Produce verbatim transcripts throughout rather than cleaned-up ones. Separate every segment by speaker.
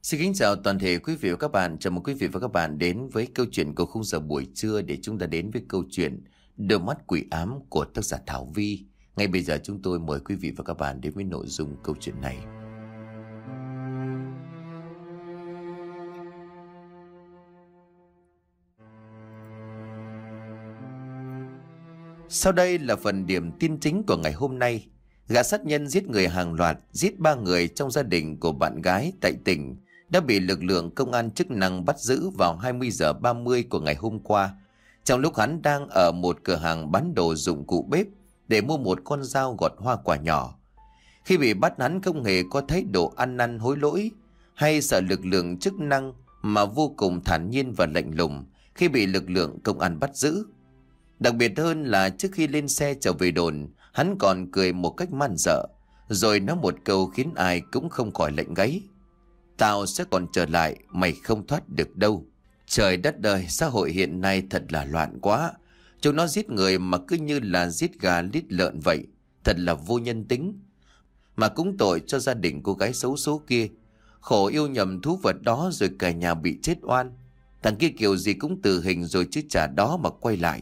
Speaker 1: Xin kính chào toàn thể quý vị và các bạn. Chào mừng quý vị và các bạn đến với câu chuyện của khung giờ buổi trưa để chúng ta đến với câu chuyện Đôi mắt quỷ ám của tác giả Thảo Vi. Ngay bây giờ chúng tôi mời quý vị và các bạn đến với nội dung câu chuyện này. Sau đây là phần điểm tin chính của ngày hôm nay. Gã sát nhân giết người hàng loạt, giết ba người trong gia đình của bạn gái tại tỉnh đã bị lực lượng công an chức năng bắt giữ vào hai mươi giờ ba mươi của ngày hôm qua, trong lúc hắn đang ở một cửa hàng bán đồ dụng cụ bếp để mua một con dao gọt hoa quả nhỏ. Khi bị bắt, hắn không hề có thái độ ăn năn hối lỗi hay sợ lực lượng chức năng, mà vô cùng thản nhiên và lạnh lùng khi bị lực lượng công an bắt giữ. Đặc biệt hơn là trước khi lên xe trở về đồn, hắn còn cười một cách man dợ, rồi nói một câu khiến ai cũng không khỏi lạnh gáy: "Tao sẽ còn trở lại, mày không thoát được đâu." Trời đất ơi, xã hội hiện nay thật là loạn quá. Chúng nó giết người mà cứ như là giết gà lít lợn vậy, thật là vô nhân tính. Mà cũng tội cho gia đình cô gái xấu số kia, khổ yêu nhầm thú vật đó rồi cả nhà bị chết oan. Thằng kia kiểu gì cũng tử hình rồi chứ chả đó mà quay lại.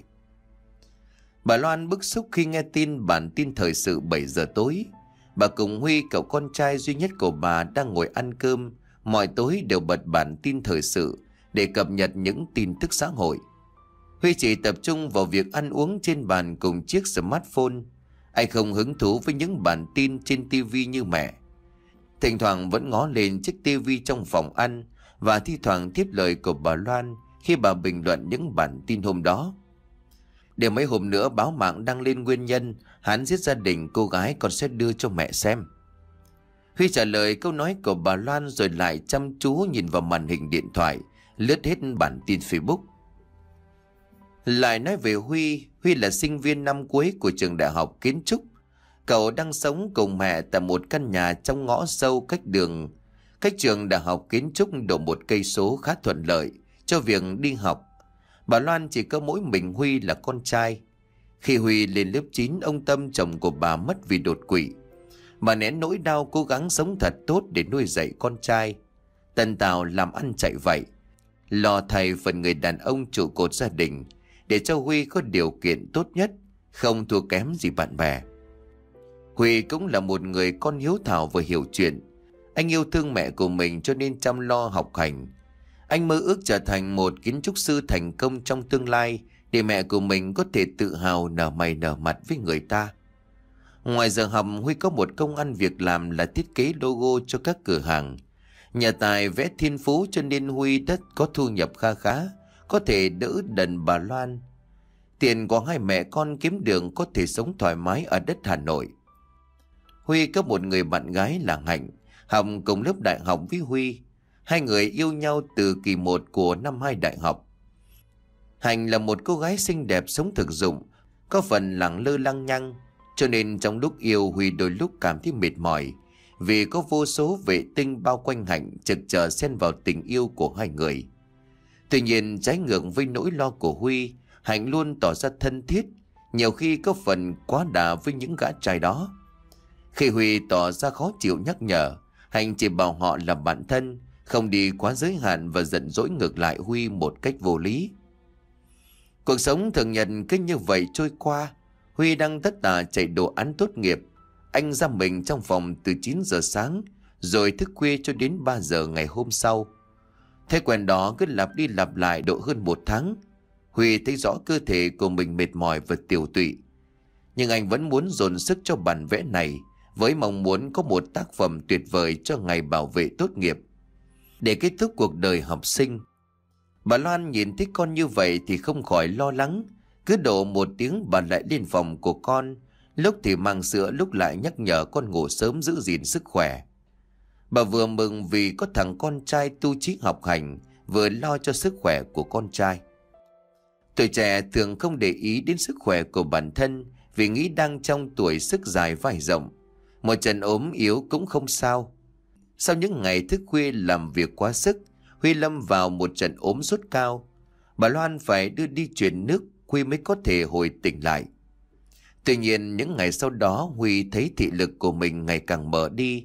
Speaker 1: Bà Loan bức xúc khi nghe tin bản tin thời sự bảy giờ tối. Bà cùng Huy, cậu con trai duy nhất của bà, đang ngồi ăn cơm. Mọi tối đều bật bản tin thời sự để cập nhật những tin tức xã hội. Huy chỉ tập trung vào việc ăn uống trên bàn cùng chiếc smartphone. Anh không hứng thú với những bản tin trên tivi như mẹ. Thỉnh thoảng vẫn ngó lên chiếc tivi trong phòng ăn và thi thoảng tiếp lời của bà Loan khi bà bình luận những bản tin hôm đó. Để mấy hôm nữa báo mạng đăng lên nguyên nhân hắn giết gia đình cô gái, con sẽ đưa cho mẹ xem. Huy trả lời câu nói của bà Loan rồi lại chăm chú nhìn vào màn hình điện thoại, lướt hết bản tin Facebook. Lại nói về Huy, Huy là sinh viên năm cuối của trường đại học kiến trúc. Cậu đang sống cùng mẹ tại một căn nhà trong ngõ sâu cách đường, cách trường đại học kiến trúc độ một cây số, khá thuận lợi cho việc đi học. Bà Loan chỉ có mỗi mình Huy là con trai. Khi Huy lên lớp chín, ông Tâm, chồng của bà, mất vì đột quỵ. Bà nén nỗi đau cố gắng sống thật tốt để nuôi dạy con trai. Tần tào làm ăn chạy vậy, lo thay phần người đàn ông trụ cột gia đình, để cho Huy có điều kiện tốt nhất, không thua kém gì bạn bè. Huy cũng là một người con hiếu thảo và hiểu chuyện. Anh yêu thương mẹ của mình cho nên chăm lo học hành. Anh mơ ước trở thành một kiến trúc sư thành công trong tương lai, để mẹ của mình có thể tự hào nở mày nở mặt với người ta. Ngoài giờ học, Huy có một công ăn việc làm là thiết kế logo cho các cửa hàng. Nhà tài vẽ thiên phú cho nên Huy đất có thu nhập kha khá, có thể đỡ đần bà Loan. Tiền của hai mẹ con kiếm được có thể sống thoải mái ở đất Hà Nội. Huy có một người bạn gái là Hạnh, học cùng lớp đại học với Huy. Hai người yêu nhau từ kỳ một của năm hai đại học. Hạnh là một cô gái xinh đẹp, sống thực dụng, có phần lẳng lơ lăng nhăng, cho nên trong lúc yêu, Huy đôi lúc cảm thấy mệt mỏi, vì có vô số vệ tinh bao quanh Hạnh trực chờ xen vào tình yêu của hai người. Tuy nhiên, trái ngược với nỗi lo của Huy, Hạnh luôn tỏ ra thân thiết, nhiều khi có phần quá đà với những gã trai đó. Khi Huy tỏ ra khó chịu nhắc nhở, Hạnh chỉ bảo họ là bạn thân, không đi quá giới hạn và giận dỗi ngược lại Huy một cách vô lý. Cuộc sống thường nhật cứ như vậy trôi qua. Huy đang tất tả chạy đồ án tốt nghiệp. Anh giam mình trong phòng từ chín giờ sáng, rồi thức khuya cho đến ba giờ ngày hôm sau. Thế quen đó cứ lặp đi lặp lại độ hơn một tháng. Huy thấy rõ cơ thể của mình mệt mỏi và tiều tụy. Nhưng anh vẫn muốn dồn sức cho bản vẽ này, với mong muốn có một tác phẩm tuyệt vời cho ngày bảo vệ tốt nghiệp, để kết thúc cuộc đời học sinh. Bà Loan nhìn thấy con như vậy thì không khỏi lo lắng. Cứ độ một tiếng bà lại lên phòng của con, lúc thì mang sữa, lúc lại nhắc nhở con ngủ sớm giữ gìn sức khỏe. Bà vừa mừng vì có thằng con trai tu chí học hành, vừa lo cho sức khỏe của con trai. Tuổi trẻ thường không để ý đến sức khỏe của bản thân, vì nghĩ đang trong tuổi sức dài vai rộng. Một trận ốm yếu cũng không sao. Sau những ngày thức khuya làm việc quá sức, Huy lâm vào một trận ốm sốt cao. Bà Loan phải đưa đi truyền nước, Huy mới có thể hồi tỉnh lại. Tuy nhiên những ngày sau đó, Huy thấy thị lực của mình ngày càng mờ đi.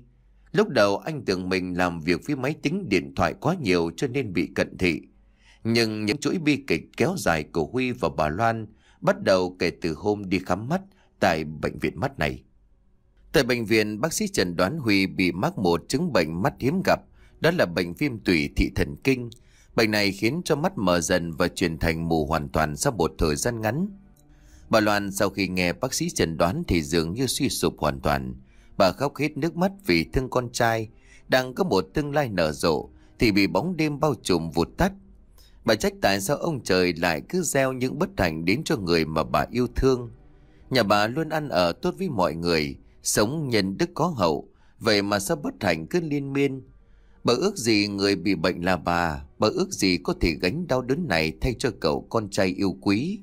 Speaker 1: Lúc đầu anh tưởng mình làm việc với máy tính điện thoại quá nhiều cho nên bị cận thị. Nhưng những chuỗi bi kịch kéo dài của Huy và bà Loan bắt đầu kể từ hôm đi khám mắt tại bệnh viện mắt này. Tại bệnh viện, bác sĩ chẩn đoán Huy bị mắc một chứng bệnh mắt hiếm gặp, đó là bệnh viêm tủy thị thần kinh. Bệnh này khiến cho mắt mờ dần và chuyển thành mù hoàn toàn sau một thời gian ngắn. Bà Loan sau khi nghe bác sĩ chẩn đoán thì dường như suy sụp hoàn toàn. Bà khóc hết nước mắt vì thương con trai đang có một tương lai nở rộ thì bị bóng đêm bao trùm vụt tắt. Bà trách tại sao ông trời lại cứ gieo những bất hạnh đến cho người mà bà yêu thương. Nhà bà luôn ăn ở tốt với mọi người, sống nhân đức có hậu, vậy mà sao bất hạnh cứ liên miên. Bà ước gì người bị bệnh là bà, bà ước gì có thể gánh đau đớn này thay cho cậu con trai yêu quý.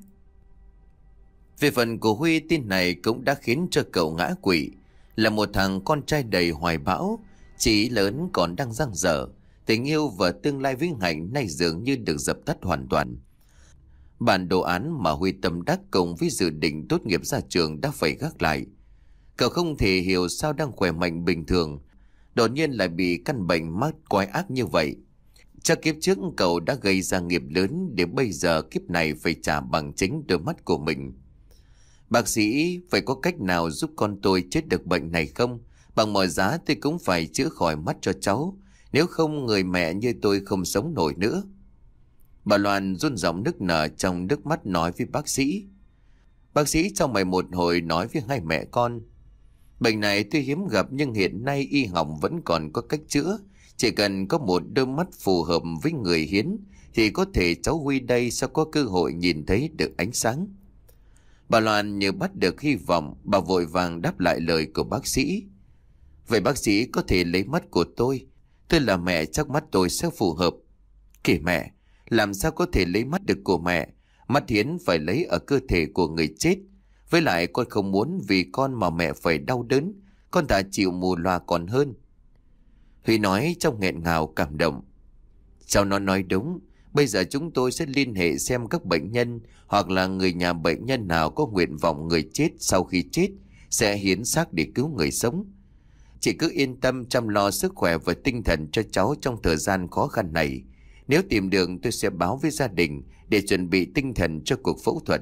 Speaker 1: Về phần của Huy, tin này cũng đã khiến cho cậu ngã quỵ. Là một thằng con trai đầy hoài bão, chỉ lớn còn đang dang dở, tình yêu và tương lai vinh hạnh nay dường như được dập tắt hoàn toàn. Bản đồ án mà Huy tâm đắc cùng với dự định tốt nghiệp ra trường đã phải gác lại. Cậu không thể hiểu sao đang khỏe mạnh bình thường, đột nhiên lại bị căn bệnh mắt quái ác như vậy. Chắc kiếp trước cậu đã gây ra nghiệp lớn để bây giờ kiếp này phải trả bằng chính đôi mắt của mình. Bác sĩ, phải có cách nào giúp con tôi chết được bệnh này không? Bằng mọi giá tôi cũng phải chữa khỏi mắt cho cháu, nếu không người mẹ như tôi không sống nổi nữa. Bà Loan run giọng nức nở trong nước mắt nói với bác sĩ. Bác sĩ trong mày một hồi nói với hai mẹ con. Bệnh này tuy hiếm gặp nhưng hiện nay y học vẫn còn có cách chữa. Chỉ cần có một đôi mắt phù hợp với người hiến thì có thể cháu Huy đây sẽ có cơ hội nhìn thấy được ánh sáng. Bà Loan như bắt được hy vọng, bà vội vàng đáp lại lời của bác sĩ. Vậy bác sĩ có thể lấy mắt của tôi, tôi là mẹ chắc mắt tôi sẽ phù hợp. Kìa mẹ, làm sao có thể lấy mắt được của mẹ? Mắt hiến phải lấy ở cơ thể của người chết. Với lại con không muốn vì con mà mẹ phải đau đớn, con thà chịu mù loà còn hơn. Huy nói trong nghẹn ngào cảm động. Cháu nó nói đúng, bây giờ chúng tôi sẽ liên hệ xem các bệnh nhân hoặc là người nhà bệnh nhân nào có nguyện vọng người chết sau khi chết sẽ hiến xác để cứu người sống. Chị cứ yên tâm chăm lo sức khỏe và tinh thần cho cháu trong thời gian khó khăn này. Nếu tìm được tôi sẽ báo với gia đình để chuẩn bị tinh thần cho cuộc phẫu thuật.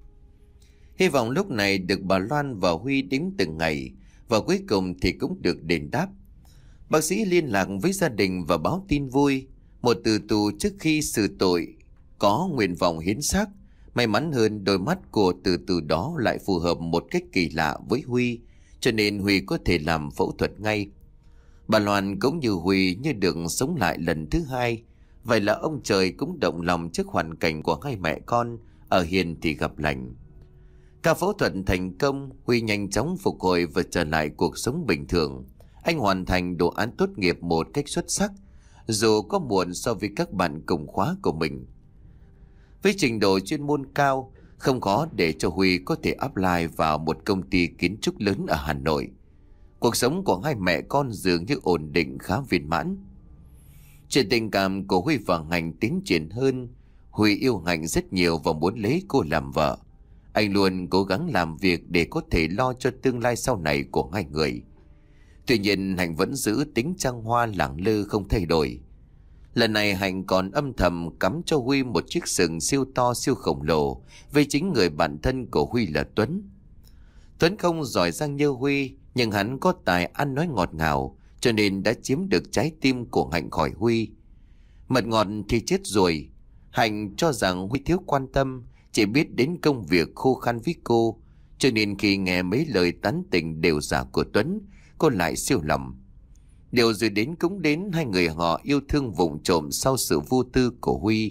Speaker 1: Hy vọng lúc này được bà Loan và Huy đếm từng ngày, và cuối cùng thì cũng được đền đáp. Bác sĩ liên lạc với gia đình và báo tin vui. Một tử tù trước khi xử tội có nguyện vọng hiến xác. May mắn hơn đôi mắt của tử tù đó lại phù hợp một cách kỳ lạ với Huy, cho nên Huy có thể làm phẫu thuật ngay. Bà Loan cũng như Huy như được sống lại lần thứ hai. Vậy là ông trời cũng động lòng trước hoàn cảnh của hai mẹ con, ở hiền thì gặp lành. Ca phẫu thuật thành công, Huy nhanh chóng phục hồi và trở lại cuộc sống bình thường. Anh hoàn thành đồ án tốt nghiệp một cách xuất sắc, dù có muộn so với các bạn cùng khóa của mình. Với trình độ chuyên môn cao, không khó để cho Huy có thể apply vào một công ty kiến trúc lớn ở Hà Nội. Cuộc sống của hai mẹ con dường như ổn định khá viên mãn. Chuyện tình cảm của Huy và Hạnh tiến triển hơn. Huy yêu Hạnh rất nhiều và muốn lấy cô làm vợ. Anh luôn cố gắng làm việc để có thể lo cho tương lai sau này của hai người. Tuy nhiên Hạnh vẫn giữ tính trăng hoa lẳng lơ không thay đổi. Lần này Hạnh còn âm thầm cắm cho Huy một chiếc sừng siêu to siêu khổng lồ với chính người bạn thân của Huy là Tuấn. Tuấn không giỏi giang như Huy, nhưng hắn có tài ăn nói ngọt ngào, cho nên đã chiếm được trái tim của Hạnh khỏi Huy. Mật ngọt thì chết rồi. Hạnh cho rằng Huy thiếu quan tâm, chỉ biết đến công việc khô khan với cô, cho nên khi nghe mấy lời tán tỉnh đều giả của Tuấn, cô lại siêu lòng. Điều rồi đến cũng đến, hai người họ yêu thương vụng trộm sau sự vô tư của Huy.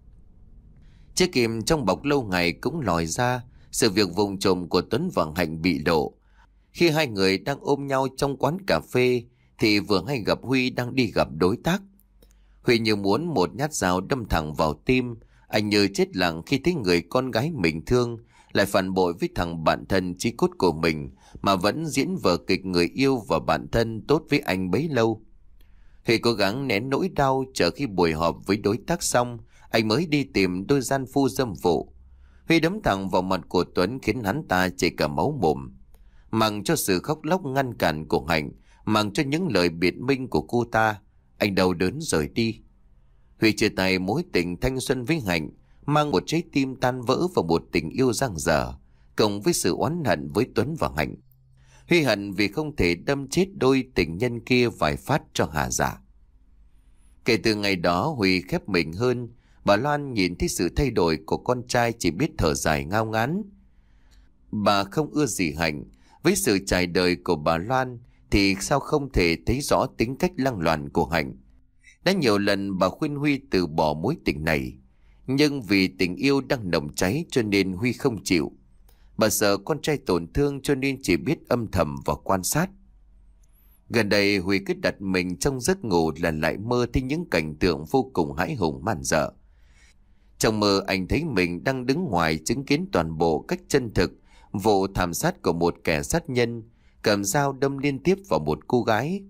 Speaker 1: Chiếc kìm trong bọc lâu ngày cũng lòi ra, sự việc vụng trộm của Tuấn và Hạnh bị lộ. Khi hai người đang ôm nhau trong quán cà phê thì vừa hay gặp Huy đang đi gặp đối tác. Huy như muốn một nhát dao đâm thẳng vào tim. Anh như chết lặng khi thấy người con gái mình thương lại phản bội với thằng bạn thân chí cốt của mình, mà vẫn diễn vở kịch người yêu và bạn thân tốt với anh bấy lâu. Huy cố gắng nén nỗi đau, chờ khi buổi họp với đối tác xong, anh mới đi tìm đôi gian phu dâm phụ. Huy đấm thẳng vào mặt của Tuấn khiến hắn ta chảy cả máu mồm. Mặc cho sự khóc lóc ngăn cản của Hạnh Mặc cho những lời biện minh của cô ta, anh đau đớn rời đi. Huy chia tay mối tình thanh xuân với Hạnh, mang một trái tim tan vỡ và một tình yêu dang dở, cộng với sự oán hận với Tuấn và Hạnh. Huy hận vì không thể đâm chết đôi tình nhân kia vài phát cho hà dạ. Kể từ ngày đó Huy khép mình hơn. Bà Loan nhìn thấy sự thay đổi của con trai chỉ biết thở dài ngao ngán. Bà không ưa gì Hạnh. Với sự trải đời của bà Loan thì sao không thể thấy rõ tính cách lăng loàn của Hạnh. Đã nhiều lần bà khuyên Huy từ bỏ mối tình này, nhưng vì tình yêu đang nồng cháy cho nên Huy không chịu. Bà sợ con trai tổn thương cho nên chỉ biết âm thầm và quan sát. Gần đây Huy cứ đặt mình trong giấc ngủ là lại mơ thấy những cảnh tượng vô cùng hãi hùng man dợ. Trong mơ anh thấy mình đang đứng ngoài chứng kiến toàn bộ cách chân thực vụ thảm sát của một kẻ sát nhân cầm dao đâm liên tiếp vào một cô gái.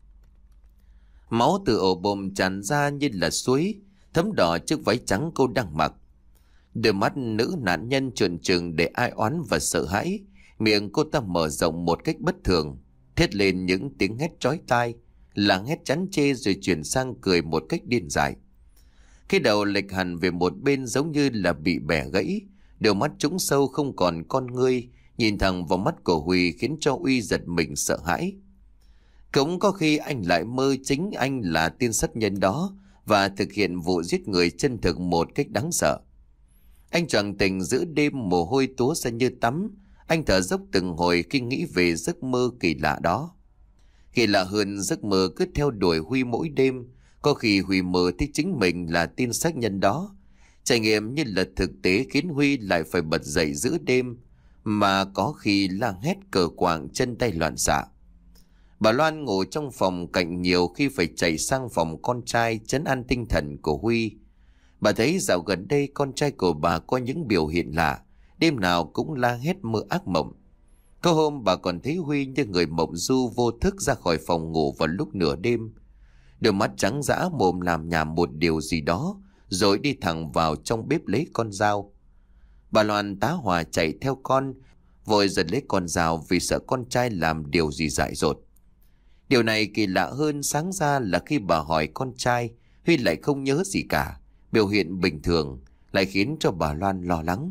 Speaker 1: Máu từ ổ bụng tràn ra như là suối, thấm đỏ chiếc váy trắng cô đang mặc. Đôi mắt nữ nạn nhân trợn trừng để ai oán và sợ hãi, miệng cô ta mở rộng một cách bất thường, thét lên những tiếng hét chói tai, là hét chán chê rồi chuyển sang cười một cách điên dại. Cái đầu lệch hẳn về một bên giống như là bị bẻ gãy, đôi mắt trũng sâu không còn con ngươi, nhìn thẳng vào mắt của Huy khiến cho Uy giật mình sợ hãi. Cũng có khi anh lại mơ chính anh là tên sát nhân đó và thực hiện vụ giết người chân thực một cách đáng sợ. Anh choàng tỉnh giữa đêm, mồ hôi túa ra như tắm. Anh thở dốc từng hồi khi nghĩ về giấc mơ kỳ lạ đó. Kỳ lạ hơn, giấc mơ cứ theo đuổi Huy mỗi đêm. Có khi Huy mơ thấy chính mình là tên sát nhân đó. Trải nghiệm như là thực tế khiến Huy lại phải bật dậy giữa đêm, mà có khi la hét cờ quạng, chân tay loạn xạ. Bà Loan ngủ trong phòng cạnh nhiều khi phải chạy sang phòng con trai trấn an tinh thần của Huy. Bà thấy dạo gần đây con trai của bà có những biểu hiện lạ, đêm nào cũng la hét mơ ác mộng. Có hôm bà còn thấy Huy như người mộng du vô thức ra khỏi phòng ngủ vào lúc nửa đêm. Đôi mắt trắng dã, mồm làm nhảm một điều gì đó, rồi đi thẳng vào trong bếp lấy con dao. Bà Loan tá hỏa chạy theo con, vội giật lấy con dao vì sợ con trai làm điều gì dại dột. Điều này kỳ lạ hơn, sáng ra là khi bà hỏi con trai, Huy lại không nhớ gì cả, biểu hiện bình thường, lại khiến cho bà Loan lo lắng.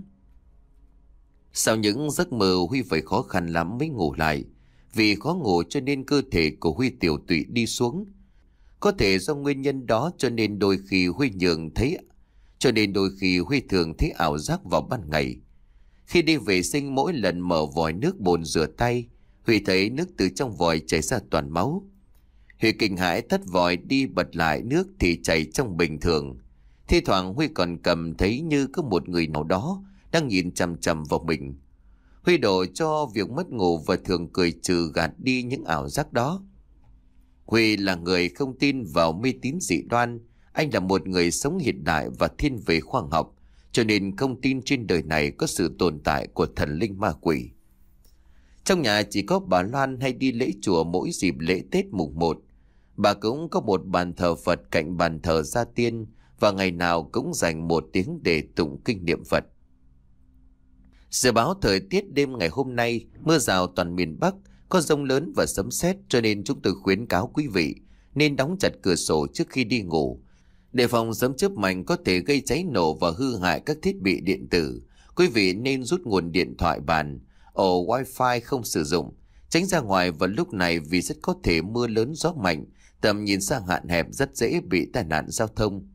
Speaker 1: Sau những giấc mơ Huy phải khó khăn lắm mới ngủ lại. Vì khó ngủ cho nên cơ thể của Huy tiểu tụy đi xuống. Có thể do nguyên nhân đó cho nên đôi khi Huy nhường thấy cho nên đôi khi Huy thường thấy ảo giác vào ban ngày. Khi đi vệ sinh, mỗi lần mở vòi nước bồn rửa tay, Huy thấy nước từ trong vòi chảy ra toàn máu. Huy kinh hãi tắt vòi đi, bật lại nước thì chảy trong bình thường. Thi thoảng Huy còn cầm thấy như có một người nào đó đang nhìn chằm chằm vào mình. Huy đổ cho việc mất ngủ và thường cười trừ gạt đi những ảo giác đó. Huy là người không tin vào mê tín dị đoan. Anh là một người sống hiện đại và thiên về khoa học, cho nên không tin trên đời này có sự tồn tại của thần linh ma quỷ. Trong nhà chỉ có bà Loan hay đi lễ chùa mỗi dịp lễ Tết mùng một. Bà cũng có một bàn thờ Phật cạnh bàn thờ gia tiên, và ngày nào cũng dành một tiếng để tụng kinh niệm Phật. Dự báo thời tiết đêm ngày hôm nay mưa rào toàn miền Bắc, có dông lớn và sấm sét, cho nên chúng tôi khuyến cáo quý vị nên đóng chặt cửa sổ trước khi đi ngủ, đề phòng sấm chớp mạnh có thể gây cháy nổ và hư hại các thiết bị điện tử. Quý vị nên rút nguồn điện thoại bàn, ổ wifi không sử dụng, tránh ra ngoài vào lúc này vì rất có thể mưa lớn gió mạnh, tầm nhìn xa hạn hẹp, rất dễ bị tai nạn giao thông.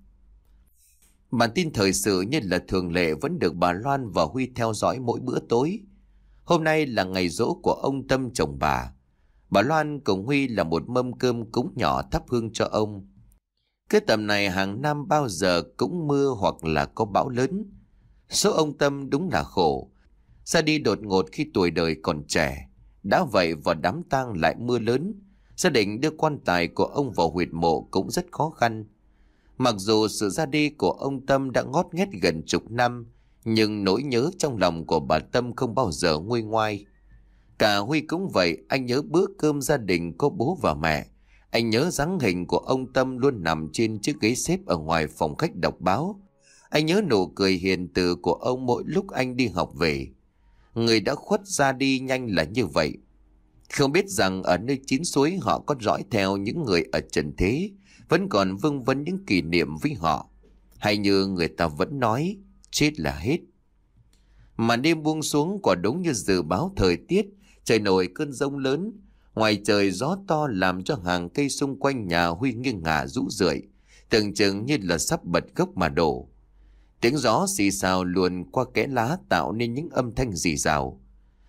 Speaker 1: Bản tin thời sự như là thường lệ vẫn được bà Loan và Huy theo dõi mỗi bữa tối. Hôm nay là ngày giỗ của ông Tâm chồng bà. Bà Loan cùng Huy là một mâm cơm cúng nhỏ thắp hương cho ông. Cái tầm này hàng năm bao giờ cũng mưa hoặc là có bão lớn. Số ông Tâm đúng là khổ. Ra đi đột ngột khi tuổi đời còn trẻ. Đã vậy vào đám tang lại mưa lớn. Gia đình đưa quan tài của ông vào huyệt mộ cũng rất khó khăn. Mặc dù sự ra đi của ông Tâm đã ngót nghét gần chục năm, nhưng nỗi nhớ trong lòng của bà Tâm không bao giờ nguôi ngoai. Cả Huy cũng vậy, anh nhớ bữa cơm gia đình có bố và mẹ. Anh nhớ dáng hình của ông Tâm luôn nằm trên chiếc ghế xếp ở ngoài phòng khách đọc báo. Anh nhớ nụ cười hiền từ của ông mỗi lúc anh đi học về. Người đã khuất ra đi nhanh là như vậy. Không biết rằng ở nơi chín suối họ có dõi theo những người ở trần thế, vẫn còn vương vấn những kỷ niệm với họ. Hay như người ta vẫn nói, chết là hết. Màn đêm buông xuống quả đúng như dự báo thời tiết, trời nổi cơn giông lớn. Ngoài trời gió to làm cho hàng cây xung quanh nhà Huy nghiêng ngả rũ rượi, tưởng chừng như là sắp bật gốc mà đổ. Tiếng gió xì xào luồn qua kẽ lá tạo nên những âm thanh rì rào.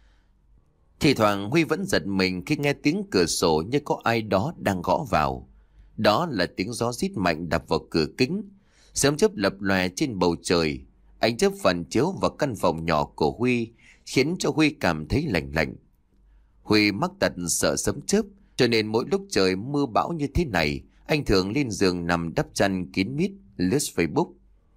Speaker 1: Thì thoảng Huy vẫn giật mình khi nghe tiếng cửa sổ như có ai đó đang gõ vào. Đó là tiếng gió rít mạnh đập vào cửa kính. Sớm chớp lập lòe trên bầu trời, ánh chớp phản chiếu vào căn phòng nhỏ của Huy, khiến cho Huy cảm thấy lạnh lạnh. Huy mắc tật sợ sấm chớp, cho nên mỗi lúc trời mưa bão như thế này, anh thường lên giường nằm đắp chăn kín mít lướt Facebook.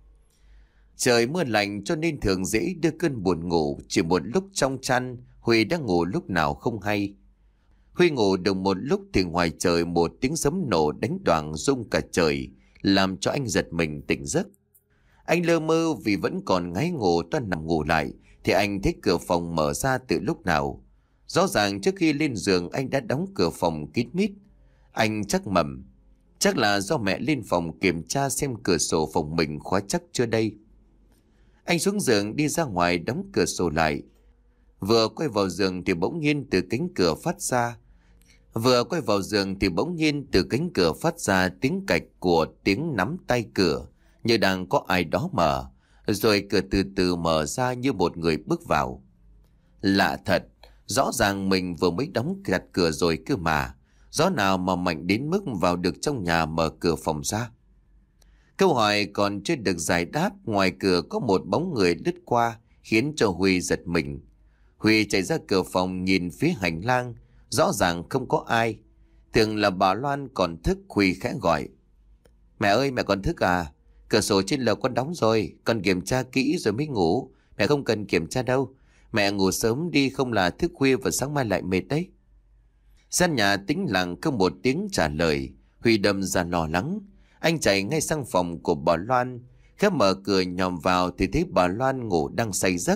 Speaker 1: Trời mưa lạnh cho nên thường dễ đưa cơn buồn ngủ. Chỉ một lúc trong chăn, Huy đã ngủ lúc nào không hay. Huy ngủ được một lúc thì ngoài trời một tiếng sấm nổ đánh đoàng rung cả trời, làm cho anh giật mình tỉnh giấc. Anh lơ mơ vì vẫn còn ngáy ngủ toan nằm ngủ lại, thì anh thấy cửa phòng mở ra từ lúc nào. Rõ ràng trước khi lên giường anh đã đóng cửa phòng kín mít. Anh chắc mẩm, chắc là do mẹ lên phòng kiểm tra xem cửa sổ phòng mình khóa chắc chưa đây. Anh xuống giường đi ra ngoài đóng cửa sổ lại. Vừa quay vào giường thì bỗng nhiên từ cánh cửa phát ra Vừa quay vào giường thì bỗng nhiên từ cánh cửa phát ra tiếng cạch của tiếng nắm tay cửa, như đang có ai đó mở. Rồi cửa từ từ mở ra như một người bước vào. Lạ thật, rõ ràng mình vừa mới đóng chặt cửa rồi cơ mà. Gió nào mà mạnh đến mức vào được trong nhà mở cửa phòng ra? Câu hỏi còn chưa được giải đáp, ngoài cửa có một bóng người lướt qua, khiến cho Huy giật mình. Huy chạy ra cửa phòng nhìn phía hành lang, rõ ràng không có ai. Tưởng là bà Loan còn thức, Huy khẽ gọi: "Mẹ ơi, mẹ còn thức à? Cửa sổ trên lầu con đóng rồi, con kiểm tra kỹ rồi mới ngủ. Mẹ không cần kiểm tra đâu. Mẹ ngủ sớm đi, không là thức khuya và sáng mai lại mệt đấy." Gian nhà tĩnh lặng không một tiếng trả lời. Huy đâm ra lo lắng. Anh chạy ngay sang phòng của bà Loan, khép mở cửa nhòm vào thì thấy bà Loan ngủ đang say giấc,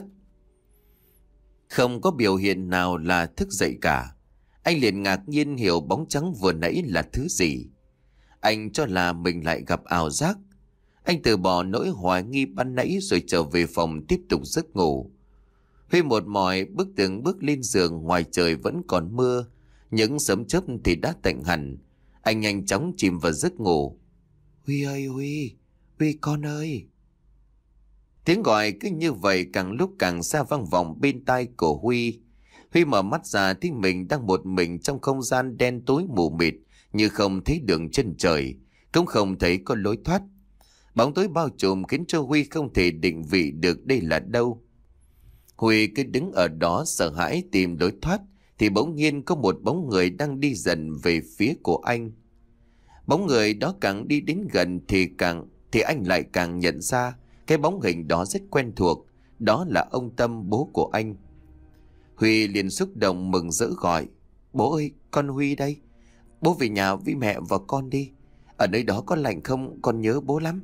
Speaker 1: không có biểu hiện nào là thức dậy cả. Anh liền ngạc nhiên hiểu bóng trắng vừa nãy là thứ gì. Anh cho là mình lại gặp ảo giác. Anh từ bỏ nỗi hoài nghi ban nãy rồi trở về phòng tiếp tục giấc ngủ. Huy một mỏi bước từng bước lên giường. Ngoài trời vẫn còn mưa, những sấm chớp thì đã tạnh hẳn. Anh nhanh chóng chìm vào giấc ngủ. "Huy ơi, Huy, Huy con ơi." Tiếng gọi cứ như vậy càng lúc càng xa vang vọng bên tai của Huy. Huy mở mắt ra thấy mình đang một mình trong không gian đen tối mù mịt, như không thấy đường chân trời, cũng không thấy có lối thoát. Bóng tối bao trùm khiến cho Huy không thể định vị được đây là đâu. Huy cứ đứng ở đó sợ hãi tìm lối thoát, thì bỗng nhiên có một bóng người đang đi dần về phía của anh. Bóng người đó càng đi đến gần thì càng thì anh lại càng nhận ra cái bóng hình đó rất quen thuộc. Đó là ông Tâm, bố của anh. Huy liền xúc động mừng rỡ gọi: "Bố ơi, con Huy đây. Bố về nhà với mẹ và con đi. Ở nơi đó có lạnh không? Con nhớ bố lắm."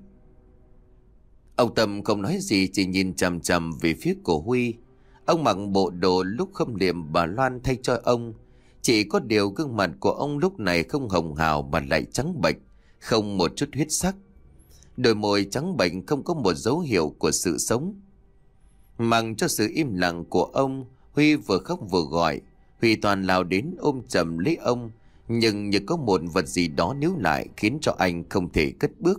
Speaker 1: Ông Tâm không nói gì, chỉ nhìn chằm chằm về phía của Huy. Ông mặc bộ đồ lúc khâm liệm bà Loan thay cho ông. Chỉ có điều gương mặt của ông lúc này không hồng hào mà lại trắng bệch, không một chút huyết sắc. Đôi môi trắng bệch không có một dấu hiệu của sự sống. Mặc cho sự im lặng của ông, Huy vừa khóc vừa gọi. Huy toàn lao đến ôm chầm lấy ông, nhưng như có một vật gì đó níu lại, khiến cho anh không thể cất bước.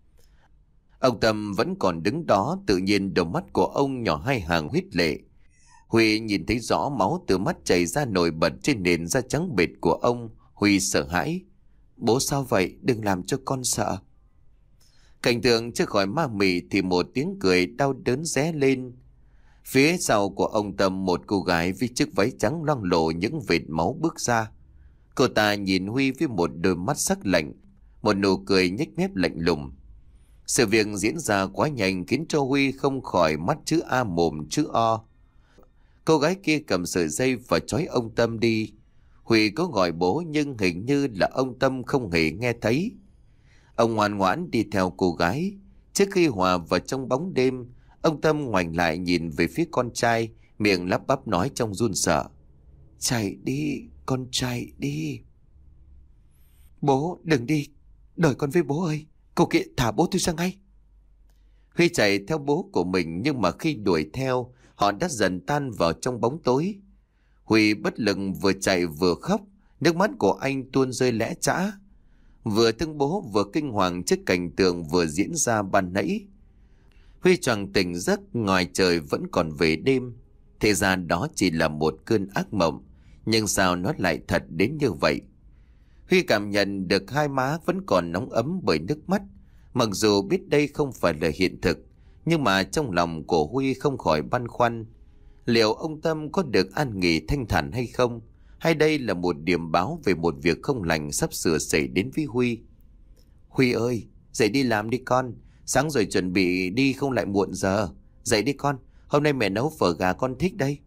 Speaker 1: Ông Tâm vẫn còn đứng đó, tự nhiên đôi mắt của ông nhỏ hai hàng huyết lệ. Huy nhìn thấy rõ máu từ mắt chảy ra nổi bật trên nền da trắng bệch của ông. Huy sợ hãi: "Bố sao vậy? Đừng làm cho con sợ." Cảnh tượng chưa khỏi ma mị thì một tiếng cười đau đớn ré lên. Phía sau của ông Tâm, một cô gái với chiếc váy trắng loang lổ những vệt máu bước ra. Cô ta nhìn Huy với một đôi mắt sắc lạnh, một nụ cười nhếch mép lạnh lùng. Sự việc diễn ra quá nhanh khiến cho Huy không khỏi mắt chữ A mồm chữ O. Cô gái kia cầm sợi dây và trói ông Tâm đi. Huy có gọi bố nhưng hình như là ông Tâm không hề nghe thấy. Ông ngoan ngoãn đi theo cô gái. Trước khi hòa vào trong bóng đêm, ông Tâm ngoảnh lại nhìn về phía con trai, miệng lắp bắp nói trong run sợ: "Chạy đi, con trai đi. Bố đừng đi, đợi con với bố ơi. Cô kia thả bố tôi ra ngay. Huy chạy theo bố của mình, nhưng mà khi đuổi theo, họ đã dần tan vào trong bóng tối. Huy bất lực vừa chạy vừa khóc, nước mắt của anh tuôn rơi lẽ chã. Vừa thương bố vừa kinh hoàng trước cảnh tượng vừa diễn ra ban nãy. Huy choàng tỉnh giấc, ngoài trời vẫn còn về đêm. Thế ra đó chỉ là một cơn ác mộng, nhưng sao nó lại thật đến như vậy? Huy cảm nhận được hai má vẫn còn nóng ấm bởi nước mắt. Mặc dù biết đây không phải là hiện thực, nhưng mà trong lòng của Huy không khỏi băn khoăn. Liệu ông Tâm có được an nghỉ thanh thản hay không? Hay đây là một điểm báo về một việc không lành sắp sửa xảy đến với Huy? Huy ơi, dậy đi làm đi con. Sáng rồi chuẩn bị đi không lại muộn giờ. Dậy đi con, hôm nay mẹ nấu phở gà con thích đây.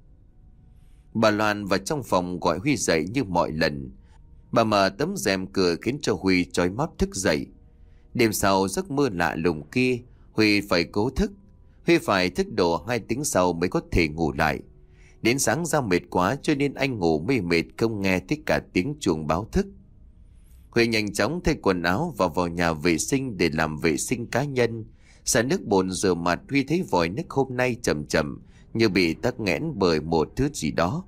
Speaker 1: Bà Loan vào trong phòng gọi Huy dậy như mọi lần. Bà mở tấm rèm cửa khiến cho Huy chói mắt thức dậy. Đêm sau giấc mơ lạ lùng kia, Huy phải cố thức. Huy phải thức độ hai tiếng sau mới có thể ngủ lại. Đến sáng ra mệt quá cho nên anh ngủ mê mệt không nghe thấy cả tiếng chuông báo thức. Huy nhanh chóng thay quần áo và vào nhà vệ sinh để làm vệ sinh cá nhân. Xả nước bồn rửa mặt, Huy thấy vòi nước hôm nay chậm chậm như bị tắc nghẽn bởi một thứ gì đó.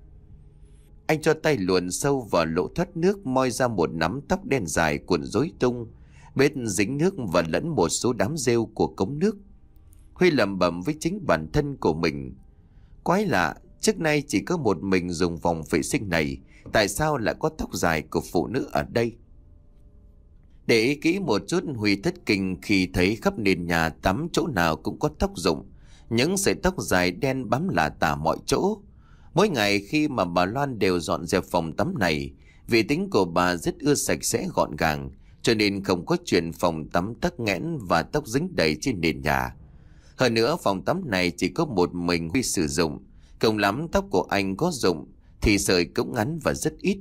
Speaker 1: Anh cho tay luồn sâu vào lỗ thoát nước, moi ra một nắm tóc đen dài cuộn rối tung, bết dính nước và lẫn một số đám rêu của cống nước. Huy lẩm bẩm với chính bản thân của mình. Quái lạ, trước nay chỉ có một mình dùng phòng vệ sinh này, tại sao lại có tóc dài của phụ nữ ở đây? Để ý kỹ một chút, Huy thất kinh khi thấy khắp nền nhà tắm chỗ nào cũng có tóc rụng. Những sợi tóc dài đen bám lả tả mọi chỗ. Mỗi ngày khi mà bà Loan đều dọn dẹp phòng tắm này, vì tính của bà rất ưa sạch sẽ gọn gàng, cho nên không có chuyện phòng tắm tắc nghẽn và tóc dính đầy trên nền nhà. Hơn nữa phòng tắm này chỉ có một mình Huy sử dụng, cùng lắm tóc của anh có rụng thì sợi cũng ngắn và rất ít.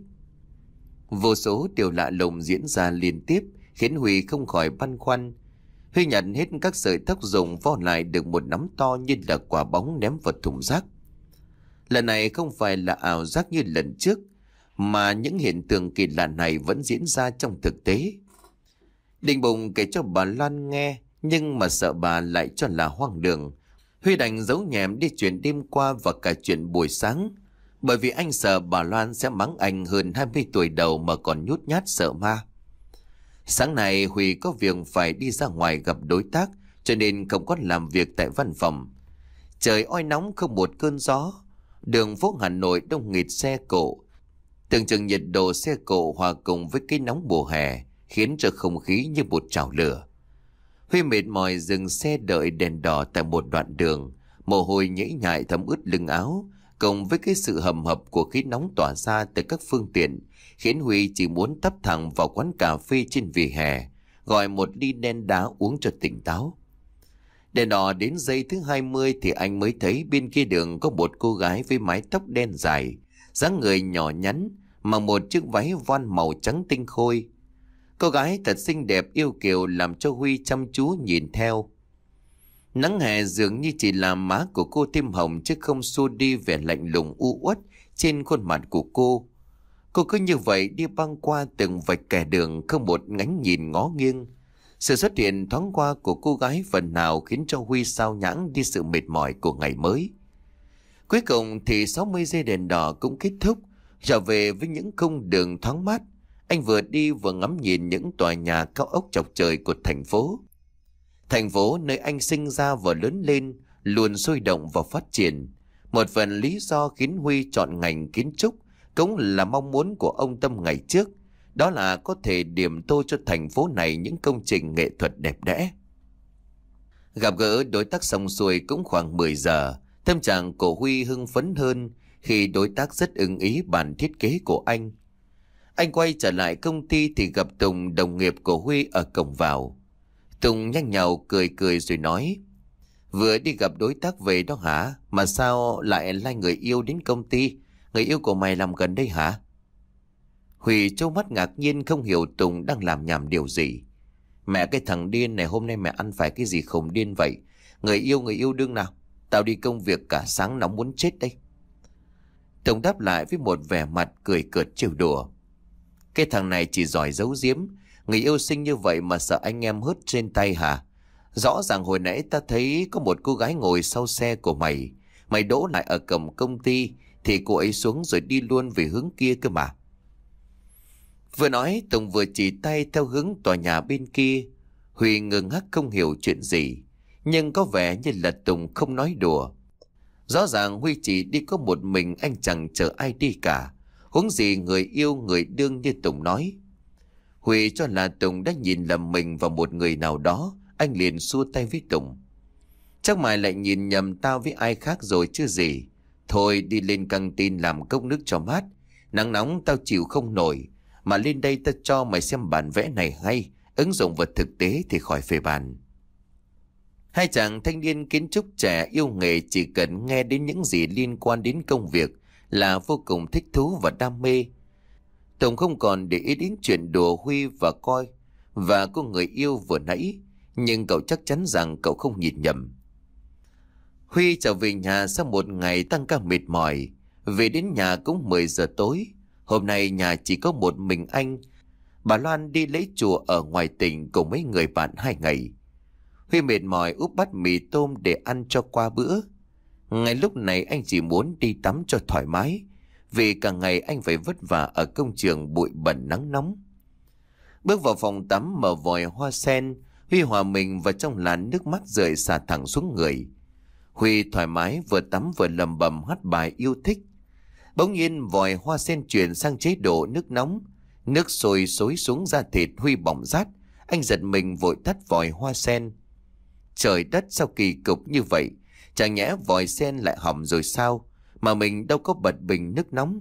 Speaker 1: Vô số điều lạ lùng diễn ra liên tiếp khiến Huy không khỏi băn khoăn. Huy nhặt hết các sợi tóc rụng vo lại được một nắm to như là quả bóng ném vào thùng rác. Lần này không phải là ảo giác như lần trước, mà những hiện tượng kỳ lạ này vẫn diễn ra trong thực tế. Định bụng kể cho bà Loan nghe, nhưng mà sợ bà lại cho là hoang đường. Huy đành giấu nhẹm đi chuyện đêm qua và cả chuyện buổi sáng, bởi vì anh sợ bà Loan sẽ mắng anh hơn hai mươi tuổi đầu mà còn nhút nhát sợ ma. Sáng nay Huy có việc phải đi ra ngoài gặp đối tác, cho nên không có làm việc tại văn phòng. Trời oi nóng không một cơn gió, đường phố Hà Nội đông nghịt xe cộ. Tưởng chừng nhiệt độ xe cộ hòa cùng với cái nóng mùa hè khiến cho không khí như một chảo lửa. Huy mệt mỏi dừng xe đợi đèn đỏ tại một đoạn đường, mồ hôi nhễ nhại thấm ướt lưng áo, cùng với cái sự hầm hập của khí nóng tỏa ra từ các phương tiện, khiến Huy chỉ muốn tấp thẳng vào quán cà phê trên vỉa hè, gọi một ly đen đá uống cho tỉnh táo. Đèn đỏ đến giây thứ hai mươi thì anh mới thấy bên kia đường có một cô gái với mái tóc đen dài, dáng người nhỏ nhắn, mặc một chiếc váy voan màu trắng tinh khôi. Cô gái thật xinh đẹp yêu kiều làm cho Huy chăm chú nhìn theo. Nắng hè dường như chỉ làm má của cô thêm hồng chứ không xua đi vẻ lạnh lùng u uất trên khuôn mặt của cô. Cô cứ như vậy đi băng qua từng vạch kẻ đường không một ngánh nhìn ngó nghiêng. Sự xuất hiện thoáng qua của cô gái phần nào khiến cho Huy sao nhãng đi sự mệt mỏi của ngày mới. Cuối cùng thì sáu mươi giây đèn đỏ cũng kết thúc, trở về với những cung đường thoáng mát. Anh vừa đi vừa ngắm nhìn những tòa nhà cao ốc chọc trời của thành phố. Thành phố nơi anh sinh ra và lớn lên luôn sôi động và phát triển. Một phần lý do khiến Huy chọn ngành kiến trúc cũng là mong muốn của ông Tâm ngày trước. Đó là có thể điểm tô cho thành phố này những công trình nghệ thuật đẹp đẽ. Gặp gỡ đối tác xong xuôi cũng khoảng mười giờ. Tâm trạng của Huy hưng phấn hơn khi đối tác rất ưng ý bản thiết kế của anh. Anh quay trở lại công ty thì gặp Tùng, đồng nghiệp của Huy ở cổng vào. Tùng nhanh nhảu cười cười rồi nói: Vừa đi gặp đối tác về đó hả? Mà sao lại lai người yêu đến công ty? Người yêu của mày làm gần đây hả? Huy trố mắt ngạc nhiên không hiểu Tùng đang làm nhảm điều gì. Mẹ, cái thằng điên này hôm nay mẹ ăn phải cái gì khùng điên vậy? Người yêu người yêu đương nào? Tao đi công việc cả sáng nóng muốn chết đây. Tùng đáp lại với một vẻ mặt cười cợt trêu đùa. Cái thằng này chỉ giỏi giấu giếm. Người yêu xinh như vậy mà sợ anh em hớt trên tay hả? Rõ ràng hồi nãy ta thấy có một cô gái ngồi sau xe của mày. Mày đỗ lại ở cổng công ty thì cô ấy xuống rồi đi luôn về hướng kia cơ mà. Vừa nói Tùng vừa chỉ tay theo hướng tòa nhà bên kia. Huy ngừng ngác không hiểu chuyện gì, nhưng có vẻ như là Tùng không nói đùa. Rõ ràng Huy chỉ đi có một mình, anh chẳng chờ ai đi cả. Huống gì người yêu người đương như Tùng nói. Huy cho là Tùng đã nhìn lầm mình vào một người nào đó. Anh liền xua tay với Tùng. Chắc mày lại nhìn nhầm tao với ai khác rồi chứ gì. Thôi đi lên căng tin làm cốc nước cho mát. Nắng nóng tao chịu không nổi. Mà lên đây tao cho mày xem bản vẽ này hay. Ứng dụng vào thực tế thì khỏi phê bàn. Hai chàng thanh niên kiến trúc trẻ yêu nghề chỉ cần nghe đến những gì liên quan đến công việc là vô cùng thích thú và đam mê. Tùng không còn để ý đến chuyện đùa Huy và coi và cô người yêu vừa nãy, nhưng cậu chắc chắn rằng cậu không nhìn nhầm. Huy trở về nhà sau một ngày tăng ca mệt mỏi. Về đến nhà cũng mười giờ tối. Hôm nay nhà chỉ có một mình anh. Bà Loan đi lễ chùa ở ngoài tỉnh cùng mấy người bạn hai ngày. Huy mệt mỏi úp bát mì tôm để ăn cho qua bữa. Ngay lúc này anh chỉ muốn đi tắm cho thoải mái, vì cả ngày anh phải vất vả ở công trường bụi bẩn nắng nóng. Bước vào phòng tắm mở vòi hoa sen, Huy hòa mình vào trong làn nước mắt rơi xả thẳng xuống người. Huy thoải mái vừa tắm vừa lầm bầm hát bài yêu thích. Bỗng nhiên vòi hoa sen chuyển sang chế độ nước nóng. Nước sôi xối xuống da thịt Huy bỏng rát. Anh giật mình vội tắt vòi hoa sen. Trời đất, sao kỳ cục như vậy? Chẳng nhẽ vòi sen lại hỏng rồi sao? Mà mình đâu có bật bình nước nóng.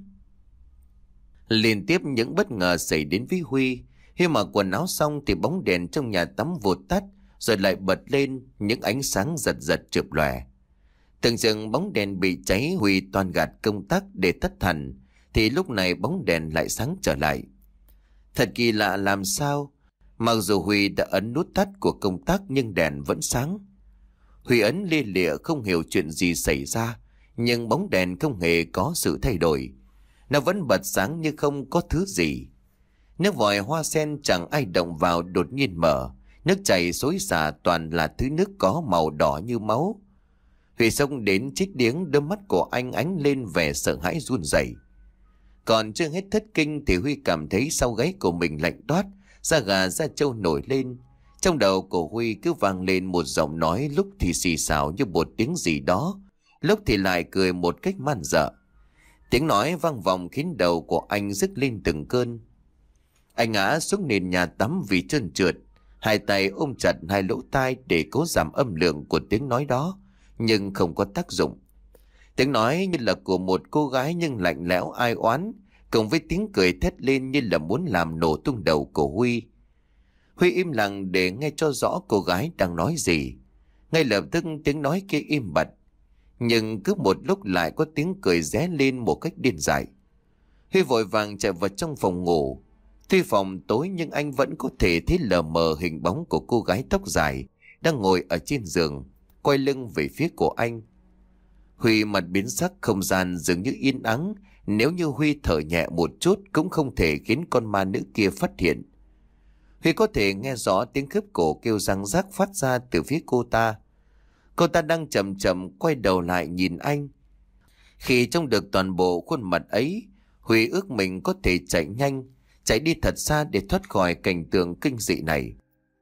Speaker 1: Liên tiếp những bất ngờ xảy đến với Huy. Khi mặc quần áo xong thì bóng đèn trong nhà tắm vụt tắt, rồi lại bật lên những ánh sáng giật giật chớp lòe. Tưởng chừng bóng đèn bị cháy, Huy toàn gạt công tắc để tắt hẳn, thì lúc này bóng đèn lại sáng trở lại. Thật kỳ lạ làm sao, mặc dù Huy đã ấn nút tắt của công tắc nhưng đèn vẫn sáng. Huy ấn lia lịa không hiểu chuyện gì xảy ra, nhưng bóng đèn không hề có sự thay đổi. Nó vẫn bật sáng như không có thứ gì. Nước vòi hoa sen chẳng ai động vào đột nhiên mở. Nước chảy xối xả toàn là thứ nước có màu đỏ như máu. Huy xông đến chích điếng, đôi mắt của anh ánh lên vẻ sợ hãi run rẩy. Còn chưa hết thất kinh thì Huy cảm thấy sau gáy của mình lạnh toát, da gà da trâu nổi lên. Trong đầu của Huy cứ vang lên một giọng nói, lúc thì xì xào như một tiếng gì đó, lúc thì lại cười một cách man dợ. Tiếng nói vang vọng khiến đầu của anh rức lên từng cơn. Anh ngã xuống nền nhà tắm vì trơn trượt, hai tay ôm chặt hai lỗ tai để cố giảm âm lượng của tiếng nói đó, nhưng không có tác dụng. Tiếng nói như là của một cô gái nhưng lạnh lẽo ai oán, cùng với tiếng cười thét lên như là muốn làm nổ tung đầu của Huy. Huy im lặng để nghe cho rõ cô gái đang nói gì. Ngay lập tức tiếng nói kia im bặt, nhưng cứ một lúc lại có tiếng cười ré lên một cách điên dại. Huy vội vàng chạy vào trong phòng ngủ. Tuy phòng tối nhưng anh vẫn có thể thấy lờ mờ hình bóng của cô gái tóc dài đang ngồi ở trên giường, quay lưng về phía của anh. Huy mặt biến sắc, không gian dường như yên ắng. Nếu như Huy thở nhẹ một chút cũng không thể khiến con ma nữ kia phát hiện. Huy có thể nghe rõ tiếng khớp cổ kêu răng rắc phát ra từ phía cô ta. Cô ta đang chậm chậm quay đầu lại nhìn anh. Khi trông được toàn bộ khuôn mặt ấy, Huy ước mình có thể chạy nhanh, chạy đi thật xa để thoát khỏi cảnh tượng kinh dị này.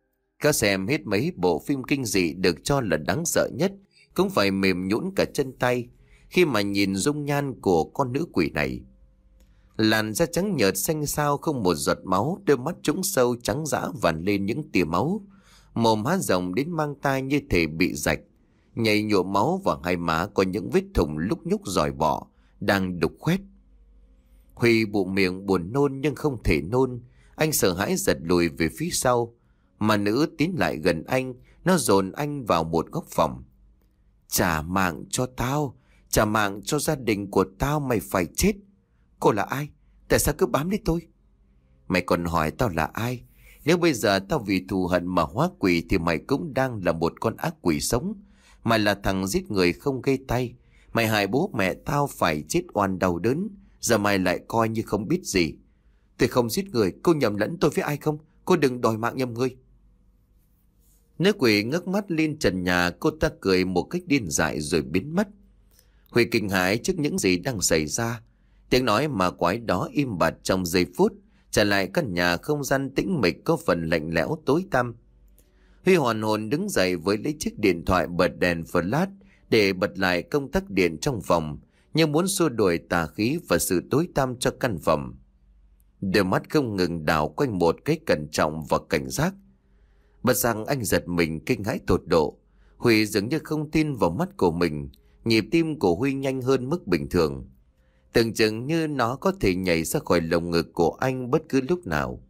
Speaker 1: Có xem hết mấy bộ phim kinh dị được cho là đáng sợ nhất cũng phải mềm nhũn cả chân tay khi mà nhìn dung nhan của con nữ quỷ này. Làn da trắng nhợt xanh xao không một giọt máu, đôi mắt trũng sâu trắng dã vằn lên những tia máu, mồm há rộng đến mang tai như thể bị rạch, nhầy nhụa máu và hai má có những vết thủng lúc nhúc giỏi bọ đang đục khoét. Huy bụng miệng buồn nôn nhưng không thể nôn, anh sợ hãi giật lùi về phía sau. Mà nữ tiến lại gần anh, nó dồn anh vào một góc phòng. Trả mạng cho tao, trả mạng cho gia đình của tao, mày phải chết. Cô là ai? Tại sao cứ bám lấy tôi? Mày còn hỏi tao là ai? Nếu bây giờ tao vì thù hận mà hóa quỷ thì mày cũng đang là một con ác quỷ sống. Mày là thằng giết người không gây tay. Mày hại bố mẹ tao phải chết oan đau đớn, giờ mày lại coi như không biết gì. Tôi không giết người, cô nhầm lẫn tôi với ai không? Cô đừng đòi mạng nhầm người. Nữ quỷ ngước mắt lên trần nhà, cô ta cười một cách điên dại rồi biến mất. Huy kinh hãi trước những gì đang xảy ra. Tiếng nói ma quái đó im bặt trong giây phút, trả lại căn nhà không gian tĩnh mịch có phần lạnh lẽo tối tăm. Huy hoàn hồn đứng dậy với lấy chiếc điện thoại bật đèn flash để bật lại công tắc điện trong phòng, như muốn xua đuổi tà khí và sự tối tăm cho căn phòng. Đôi mắt không ngừng đảo quanh một cái cẩn trọng và cảnh giác. Bất giác anh giật mình kinh hãi tột độ. Huy dường như không tin vào mắt của mình. Nhịp tim của Huy nhanh hơn mức bình thường, tưởng chừng như nó có thể nhảy ra khỏi lồng ngực của anh bất cứ lúc nào.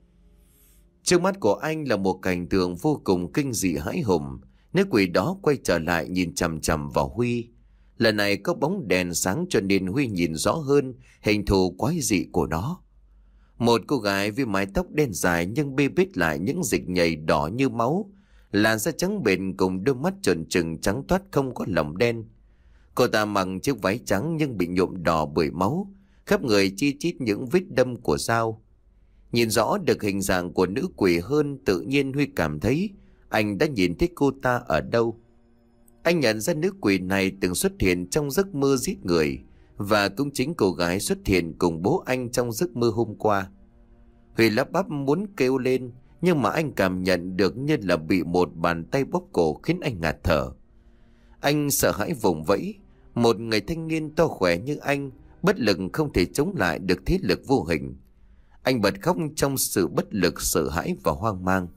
Speaker 1: Trước mắt của anh là một cảnh tượng vô cùng kinh dị hãi hùng. Nữ quỷ đó quay trở lại nhìn chằm chằm vào Huy. Lần này có bóng đèn sáng cho nên Huy nhìn rõ hơn hình thù quái dị của nó. Một cô gái với mái tóc đen dài nhưng bê bết lại những dịch nhầy đỏ như máu, làn da trắng bệch cùng đôi mắt trợn trừng trắng toát không có lồng đen. Cô ta mặc chiếc váy trắng nhưng bị nhuộm đỏ bởi máu, khắp người chi chít những vết đâm của dao. Nhìn rõ được hình dạng của nữ quỷ hơn, tự nhiên Huy cảm thấy anh đã nhìn thấy cô ta ở đâu. Anh nhận ra nữ quỷ này từng xuất hiện trong giấc mơ giết người, và cũng chính cô gái xuất hiện cùng bố anh trong giấc mơ hôm qua. Huy lắp bắp muốn kêu lên, nhưng mà anh cảm nhận được như là bị một bàn tay bóp cổ khiến anh ngạt thở. Anh sợ hãi vùng vẫy. Một người thanh niên to khỏe như anh, bất lực không thể chống lại được thế lực vô hình. Anh bật khóc trong sự bất lực, sợ hãi và hoang mang.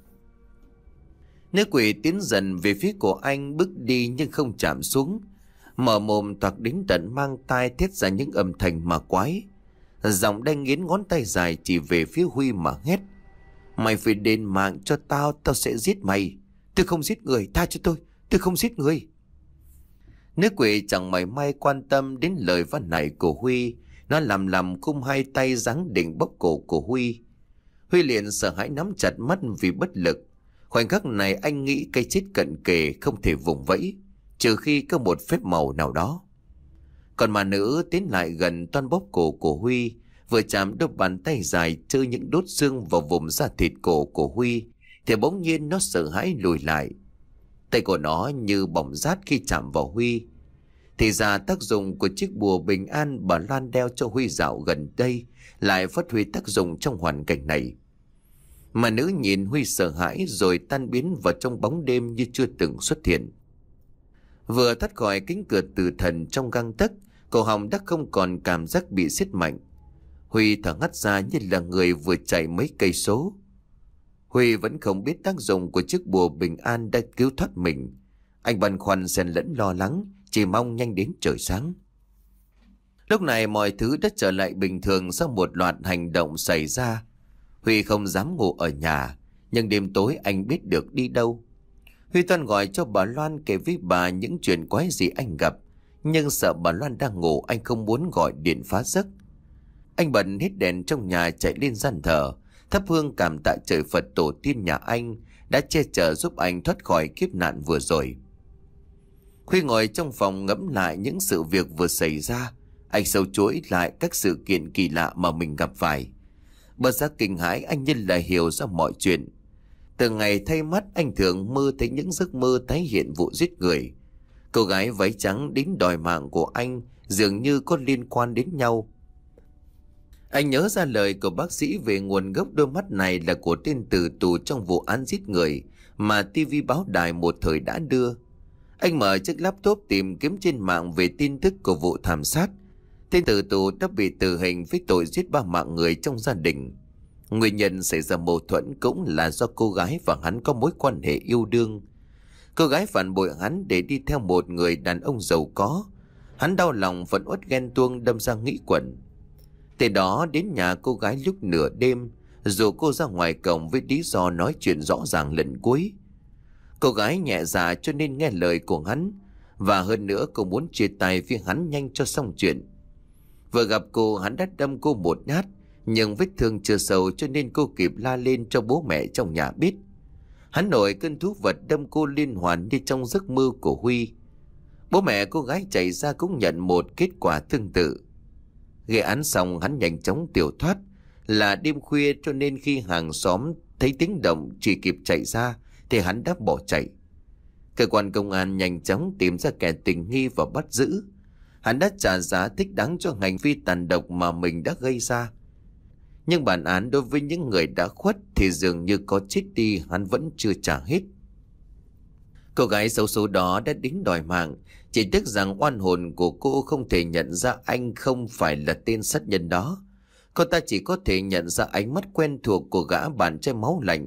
Speaker 1: Nữ quỷ tiến dần về phía của anh, bước đi nhưng không chạm xuống, mở mồm toạc đến tận mang tai thét ra những âm thanh ma quái. Giọng đanh nghiến ngón tay dài chỉ về phía Huy mà hét: "Mày phải đền mạng cho tao, tao sẽ giết mày. Tôi không giết người, tha cho tôi, tôi không giết người." Nữ quỷ chẳng mảy may quan tâm đến lời van nài của Huy. Nó làm làm cung hai tay giáng định bóp cổ của Huy. Huy liền sợ hãi nắm chặt mắt vì bất lực. Khoảnh khắc này anh nghĩ cái chết cận kề, không thể vùng vẫy, trừ khi có một phép màu nào đó. Còn mà nữ tiến lại gần toan bóp cổ của Huy, vừa chạm đôi bàn tay dài chơi những đốt xương vào vùng da thịt cổ của Huy, thì bỗng nhiên nó sợ hãi lùi lại. Tay của nó như bỏng rát khi chạm vào Huy. Thì ra tác dụng của chiếc bùa bình an bà Loan đeo cho Huy dạo gần đây lại phát huy tác dụng trong hoàn cảnh này. Mà nữ nhìn Huy sợ hãi rồi tan biến vào trong bóng đêm như chưa từng xuất hiện. Vừa thoát khỏi cánh cửa tử thần trong gang tấc, cổ họng đã không còn cảm giác bị siết mạnh. Huy thở hắt ra như là người vừa chạy mấy cây số. Huy vẫn không biết tác dụng của chiếc bùa bình an đã cứu thoát mình. Anh băn khoăn xen lẫn lo lắng, chỉ mong nhanh đến trời sáng. Lúc này mọi thứ đã trở lại bình thường sau một loạt hành động xảy ra. Huy không dám ngủ ở nhà, nhưng đêm tối anh biết được đi đâu. Huy toan gọi cho bà Loan kể với bà những chuyện quái gì anh gặp, nhưng sợ bà Loan đang ngủ, anh không muốn gọi điện phá giấc. Anh bật hết đèn trong nhà chạy lên gian thờ, thắp hương cảm tạ trời Phật tổ tiên nhà anh đã che chở giúp anh thoát khỏi kiếp nạn vừa rồi. Huy ngồi trong phòng ngẫm lại những sự việc vừa xảy ra. Anh sâu chuỗi lại các sự kiện kỳ lạ mà mình gặp phải. Bất giác kinh hãi, anh như là hiểu ra mọi chuyện. Từ ngày thay mắt, anh thường mơ thấy những giấc mơ tái hiện vụ giết người. Cô gái váy trắng đến đòi mạng của anh dường như có liên quan đến nhau. Anh nhớ ra lời của bác sĩ về nguồn gốc đôi mắt này là của tên tử tù trong vụ án giết người mà ti vi báo đài một thời đã đưa. Anh mở chiếc laptop tìm kiếm trên mạng về tin tức của vụ thảm sát. Tên tử tù đã bị tử hình với tội giết ba mạng người trong gia đình. Nguyên nhân xảy ra mâu thuẫn cũng là do cô gái và hắn có mối quan hệ yêu đương. Cô gái phản bội hắn để đi theo một người đàn ông giàu có. Hắn đau lòng vẫn uất ghen tuông đâm ra nghĩ quẩn. Từ đó đến nhà cô gái lúc nửa đêm, dù cô ra ngoài cổng với lý do nói chuyện rõ ràng lần cuối. Cô gái nhẹ dạ cho nên nghe lời của hắn, và hơn nữa cô muốn chia tay với hắn nhanh cho xong chuyện. Vừa gặp cô, hắn đã đâm cô một nhát, nhưng vết thương chưa sâu cho nên cô kịp la lên cho bố mẹ trong nhà biết. Hắn nổi cơn thú vật đâm cô liên hoàn như trong giấc mơ của Huy. Bố mẹ cô gái chạy ra cũng nhận một kết quả tương tự. Gây án xong hắn nhanh chóng tiểu thoát. Là đêm khuya cho nên khi hàng xóm thấy tiếng động chỉ kịp chạy ra thì hắn đã bỏ chạy. Cơ quan công an nhanh chóng tìm ra kẻ tình nghi và bắt giữ. Hắn đã trả giá thích đáng cho hành vi tàn độc mà mình đã gây ra. Nhưng bản án đối với những người đã khuất thì dường như có chết đi hắn vẫn chưa trả hết. Cô gái xấu số đó đã đính đòi mạng, chỉ tiếc rằng oan hồn của cô không thể nhận ra anh không phải là tên sát nhân đó. Cô ta chỉ có thể nhận ra ánh mắt quen thuộc của gã bạn trai máu lạnh.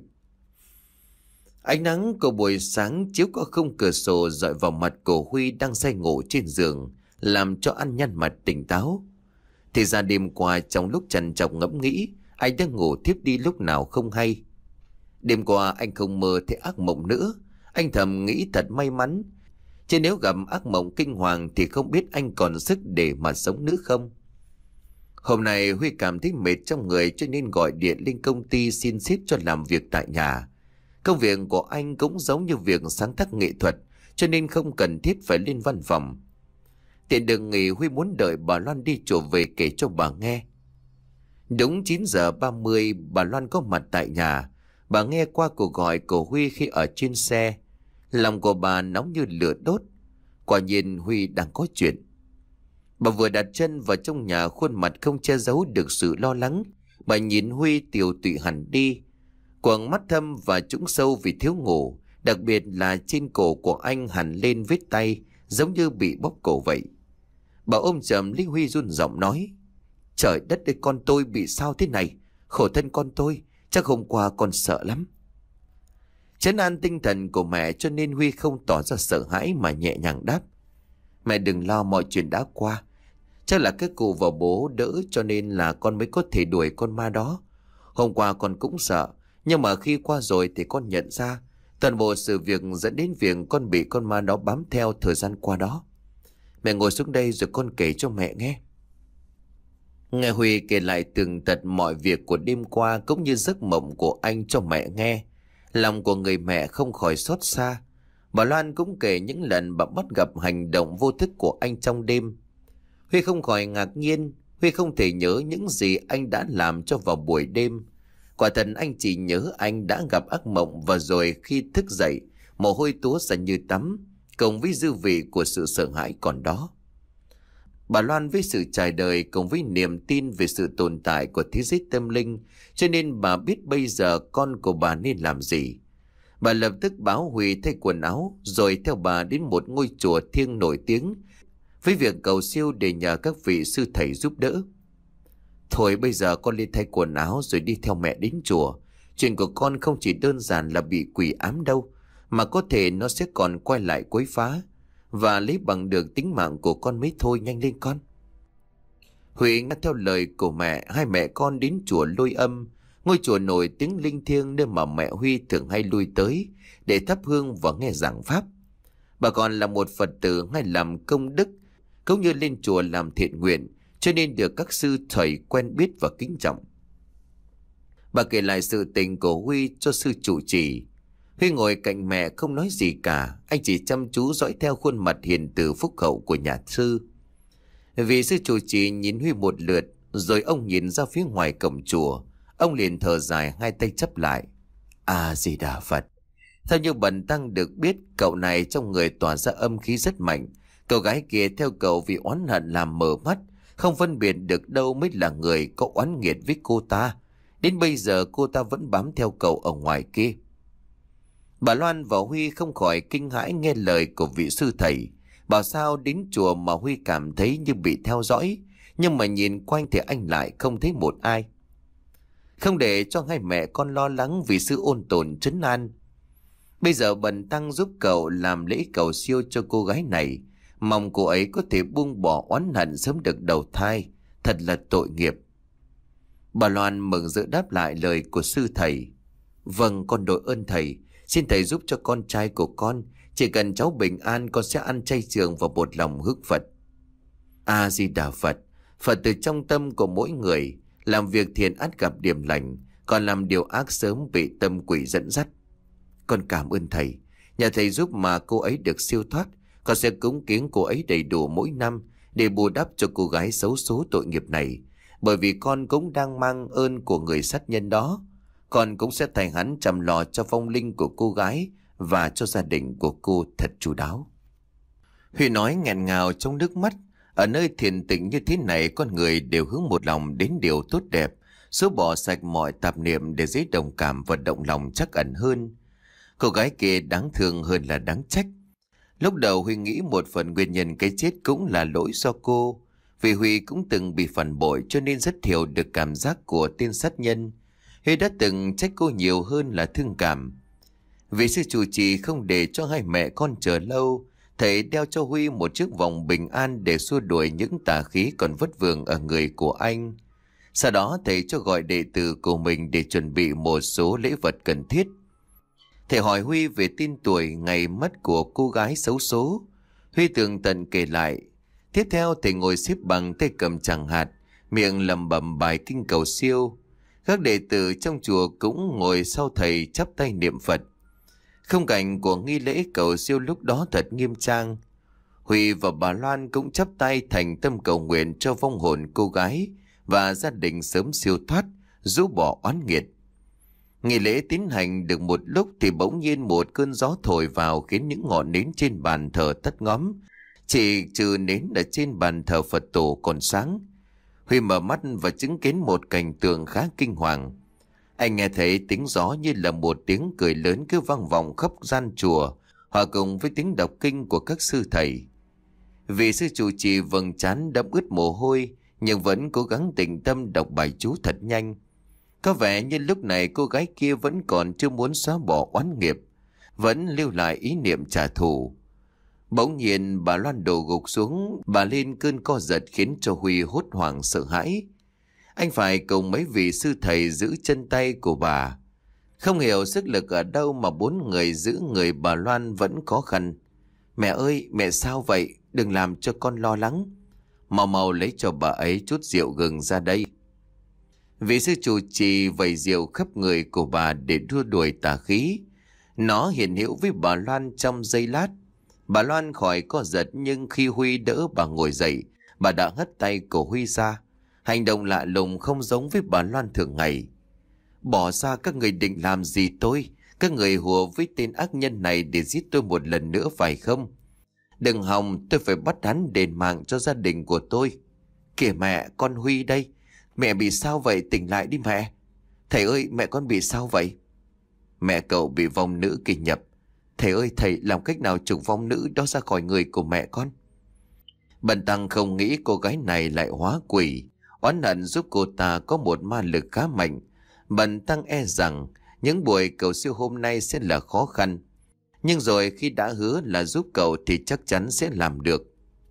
Speaker 1: Ánh nắng của buổi sáng chiếu qua khung cửa sổ dọi vào mặt của Huy đang say ngủ trên giường, làm cho anh nhăn mặt tỉnh táo. Thì ra đêm qua trong lúc trằn trọc ngẫm nghĩ, anh đã ngủ thiếp đi lúc nào không hay. Đêm qua anh không mơ thấy ác mộng nữa. Anh thầm nghĩ thật may mắn, chứ nếu gặp ác mộng kinh hoàng thì không biết anh còn sức để mà sống nữa không. Hôm nay Huy cảm thấy mệt trong người cho nên gọi điện lên công ty xin sếp cho làm việc tại nhà. Công việc của anh cũng giống như việc sáng tác nghệ thuật, cho nên không cần thiết phải lên văn phòng. Tiện đường nghỉ, Huy muốn đợi bà Loan đi chùa về kể cho bà nghe. Đúng chín giờ ba mươi bà Loan có mặt tại nhà. Bà nghe qua cuộc gọi của Huy khi ở trên xe. Lòng của bà nóng như lửa đốt. Quả nhiên Huy đang có chuyện. Bà vừa đặt chân vào trong nhà, khuôn mặt không che giấu được sự lo lắng. Bà nhìn Huy tiều tụy hẳn đi. Quầng mắt thâm và trũng sâu vì thiếu ngủ. Đặc biệt là trên cổ của anh hằn lên vết tay, giống như bị bóp cổ vậy. Bà ôm chầm lấy Huy run giọng nói: Trời đất ơi, con tôi bị sao thế này? Khổ thân con tôi, chắc hôm qua con sợ lắm. Trấn an tinh thần của mẹ cho nên Huy không tỏ ra sợ hãi mà nhẹ nhàng đáp: Mẹ đừng lo, mọi chuyện đã qua. Chắc là cái cụ và bố đỡ cho nên là con mới có thể đuổi con ma đó. Hôm qua con cũng sợ, nhưng mà khi qua rồi thì con nhận ra toàn bộ sự việc dẫn đến việc con bị con ma đó bám theo thời gian qua đó. Mẹ ngồi xuống đây rồi con kể cho mẹ nghe. Nghe Huy kể lại tường tận mọi việc của đêm qua cũng như giấc mộng của anh cho mẹ nghe, lòng của người mẹ không khỏi xót xa. Bà Loan cũng kể những lần bà bắt gặp hành động vô thức của anh trong đêm. Huy không khỏi ngạc nhiên. Huy không thể nhớ những gì anh đã làm cho vào buổi đêm. Quả thật anh chỉ nhớ anh đã gặp ác mộng, và rồi khi thức dậy mồ hôi túa ra như tắm, cùng với dư vị của sự sợ hãi còn đó. Bà Loan với sự trải đời cùng với niềm tin về sự tồn tại của thế giới tâm linh, cho nên bà biết bây giờ con của bà nên làm gì. Bà lập tức báo Huy thay quần áo rồi theo bà đến một ngôi chùa thiêng nổi tiếng với việc cầu siêu để nhờ các vị sư thầy giúp đỡ. Thôi bây giờ con lên thay quần áo rồi đi theo mẹ đến chùa. Chuyện của con không chỉ đơn giản là bị quỷ ám đâu, mà có thể nó sẽ còn quay lại quấy phá và lấy bằng được tính mạng của con mới thôi. Nhanh lên con. Huy nghe theo lời của mẹ, hai mẹ con đến chùa Lôi Âm, ngôi chùa nổi tiếng linh thiêng nơi mà mẹ Huy thường hay lui tới để thắp hương và nghe giảng pháp. Bà còn là một Phật tử hay làm công đức, cũng như lên chùa làm thiện nguyện, cho nên được các sư thầy quen biết và kính trọng. Bà kể lại sự tình của Huy cho sư trụ trì. Huy ngồi cạnh mẹ không nói gì cả, anh chỉ chăm chú dõi theo khuôn mặt hiền từ phúc hậu của nhà sư. Vì sư trụ trì nhìn Huy một lượt, rồi ông nhìn ra phía ngoài cổng chùa. Ông liền thở dài, hai tay chắp lại: A Di Đà Phật. Theo như bần tăng được biết, cậu này trong người tỏa ra âm khí rất mạnh. Cậu gái kia theo cậu vì oán hận làm mờ mắt, không phân biệt được đâu mới là người có oán nghiệt với cô ta. Đến bây giờ cô ta vẫn bám theo cậu ở ngoài kia. Bà Loan và Huy không khỏi kinh hãi nghe lời của vị sư thầy. Bảo sao đến chùa mà Huy cảm thấy như bị theo dõi, nhưng mà nhìn quanh thì anh lại không thấy một ai. Không để cho hai mẹ con lo lắng vì sư ôn tồn trấn an, bây giờ bần tăng giúp cậu làm lễ cầu siêu cho cô gái này, mong cô ấy có thể buông bỏ oán hận, sớm được đầu thai. Thật là tội nghiệp. Bà Loan mừng rỡ đáp lại lời của sư thầy: Vâng, con đội ơn thầy. Xin thầy giúp cho con trai của con. Chỉ cần cháu bình an, con sẽ ăn chay trường và một lòng hướng Phật. A Di Đà Phật. Phật từ trong tâm của mỗi người. Làm việc thiện ắt gặp điểm lành, còn làm điều ác sớm bị tâm quỷ dẫn dắt. Con cảm ơn thầy. Nhờ thầy giúp mà cô ấy được siêu thoát. Con sẽ cúng kiếng cô ấy đầy đủ mỗi năm để bù đắp cho cô gái xấu số tội nghiệp này. Bởi vì con cũng đang mang ơn của người sát nhân đó. Con cũng sẽ thay hắn chăm lo cho vong linh của cô gái và cho gia đình của cô thật chu đáo. Huy nói nghẹn ngào trong nước mắt. Ở nơi thiền tịnh như thế này, con người đều hướng một lòng đến điều tốt đẹp, xóa bỏ sạch mọi tạp niệm để dễ đồng cảm và động lòng trắc ẩn hơn. Cô gái kia đáng thương hơn là đáng trách. Lúc đầu Huy nghĩ một phần nguyên nhân cái chết cũng là lỗi do cô. Vì Huy cũng từng bị phản bội cho nên rất hiểu được cảm giác của tên sát nhân. Huy đã từng trách cô nhiều hơn là thương cảm. Vì sư chủ trì không để cho hai mẹ con chờ lâu, thầy đeo cho Huy một chiếc vòng bình an để xua đuổi những tà khí còn vất vưởng ở người của anh. Sau đó thầy cho gọi đệ tử của mình để chuẩn bị một số lễ vật cần thiết. Thầy hỏi Huy về tin tuổi ngày mất của cô gái xấu số. Huy tường tận kể lại. Tiếp theo thầy ngồi xếp bằng tay cầm tràng hạt, miệng lẩm bẩm bài kinh cầu siêu. Các đệ tử trong chùa cũng ngồi sau thầy chắp tay niệm Phật. Khung cảnh của nghi lễ cầu siêu lúc đó thật nghiêm trang. Huy và bà Loan cũng chắp tay thành tâm cầu nguyện cho vong hồn cô gái và gia đình sớm siêu thoát, rũ bỏ oán nghiệt. Nghi lễ tiến hành được một lúc thì bỗng nhiên một cơn gió thổi vào khiến những ngọn nến trên bàn thờ tắt ngóm. Chỉ trừ nến ở trên bàn thờ Phật tổ còn sáng. Huy mở mắt và chứng kiến một cảnh tượng khá kinh hoàng. Anh nghe thấy tiếng gió như là một tiếng cười lớn cứ vang vọng khắp gian chùa, hòa cùng với tiếng đọc kinh của các sư thầy. Vị sư chủ trì vầng trán đẫm ướt mồ hôi, nhưng vẫn cố gắng tĩnh tâm đọc bài chú thật nhanh. Có vẻ như lúc này cô gái kia vẫn còn chưa muốn xóa bỏ oán nghiệp, vẫn lưu lại ý niệm trả thù. Bỗng nhiên bà Loan đổ gục xuống, bà lên cơn co giật khiến cho Huy hốt hoảng sợ hãi. Anh phải cùng mấy vị sư thầy giữ chân tay của bà. Không hiểu sức lực ở đâu mà bốn người giữ người bà Loan vẫn khó khăn. Mẹ ơi, mẹ sao vậy? Đừng làm cho con lo lắng. Mau mau lấy cho bà ấy chút rượu gừng ra đây. Vị sư chủ trì vẩy rượu khắp người của bà để đua đuổi tà khí. Nó hiện hữu với bà Loan trong giây lát. Bà Loan khỏi co giật, nhưng khi Huy đỡ bà ngồi dậy, bà đã hất tay của Huy ra. Hành động lạ lùng không giống với bà Loan thường ngày. Bỏ ra, các người định làm gì tôi? Các người hùa với tên ác nhân này để giết tôi một lần nữa phải không? Đừng hòng, tôi phải bắt hắn đền mạng cho gia đình của tôi. Kìa mẹ, con Huy đây. Mẹ bị sao vậy? Tỉnh lại đi mẹ. Thầy ơi, mẹ con bị sao vậy? Mẹ cậu bị vong nữ kỳ nhập. Thầy ơi, thầy làm cách nào trục vong nữ đó ra khỏi người của mẹ con? Bần tăng không nghĩ cô gái này lại hóa quỷ. Oán hận giúp cô ta có một ma lực khá mạnh. Bần tăng e rằng những buổi cầu siêu hôm nay sẽ là khó khăn. Nhưng rồi khi đã hứa là giúp cậu thì chắc chắn sẽ làm được.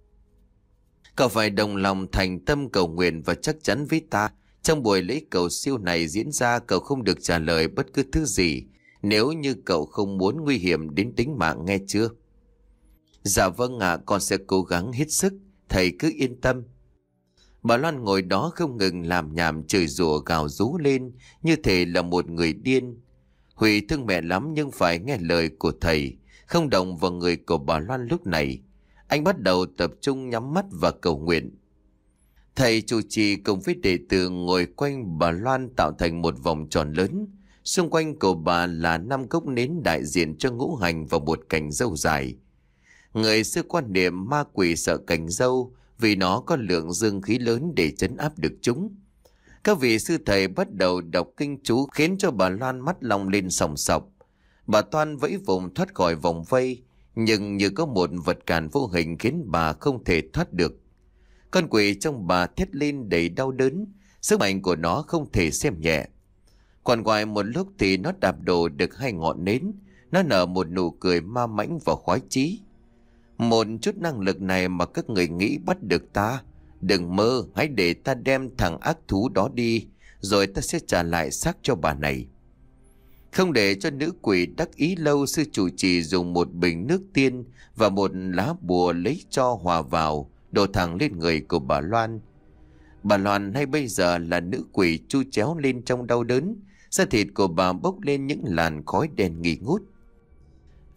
Speaker 1: Cậu phải đồng lòng thành tâm cầu nguyện và chắc chắn với ta. Trong buổi lễ cầu siêu này diễn ra, cậu không được trả lời bất cứ thứ gì, nếu như cậu không muốn nguy hiểm đến tính mạng, nghe chưa? Dạ vâng ạ, con sẽ cố gắng hết sức, thầy cứ yên tâm. Bà Loan ngồi đó không ngừng làm nhảm chửi rủa gào rú lên như thể là một người điên. Huy thương mẹ lắm nhưng phải nghe lời của thầy, không động vào người của bà Loan lúc này. Anh bắt đầu tập trung nhắm mắt và cầu nguyện. Thầy chủ trì cùng với đệ tử ngồi quanh bà Loan tạo thành một vòng tròn lớn. Xung quanh của bà là năm cốc nến đại diện cho ngũ hành và một cành dâu dài. Người xưa quan niệm ma quỷ sợ cành dâu vì nó có lượng dương khí lớn để trấn áp được chúng. Các vị sư thầy bắt đầu đọc kinh chú khiến cho bà Loan mắt long lên sòng sọc. Bà toan vẫy vùng thoát khỏi vòng vây, nhưng như có một vật cản vô hình khiến bà không thể thoát được. Con quỷ trong bà thét lên đầy đau đớn, sức mạnh của nó không thể xem nhẹ. Còn ngoài một lúc thì nó đạp đổ được hai ngọn nến, nó nở một nụ cười ma mãnh và khoái chí. Một chút năng lực này mà các người nghĩ bắt được ta? Đừng mơ, hãy để ta đem thằng ác thú đó đi, rồi ta sẽ trả lại xác cho bà này. Không để cho nữ quỷ đắc ý lâu, sư chủ trì dùng một bình nước tiên và một lá bùa lấy cho hòa vào, đổ thẳng lên người của bà Loan. Bà Loan hay bây giờ là nữ quỷ chu chéo lên trong đau đớn, da thịt của bà bốc lên những làn khói đen nghi ngút.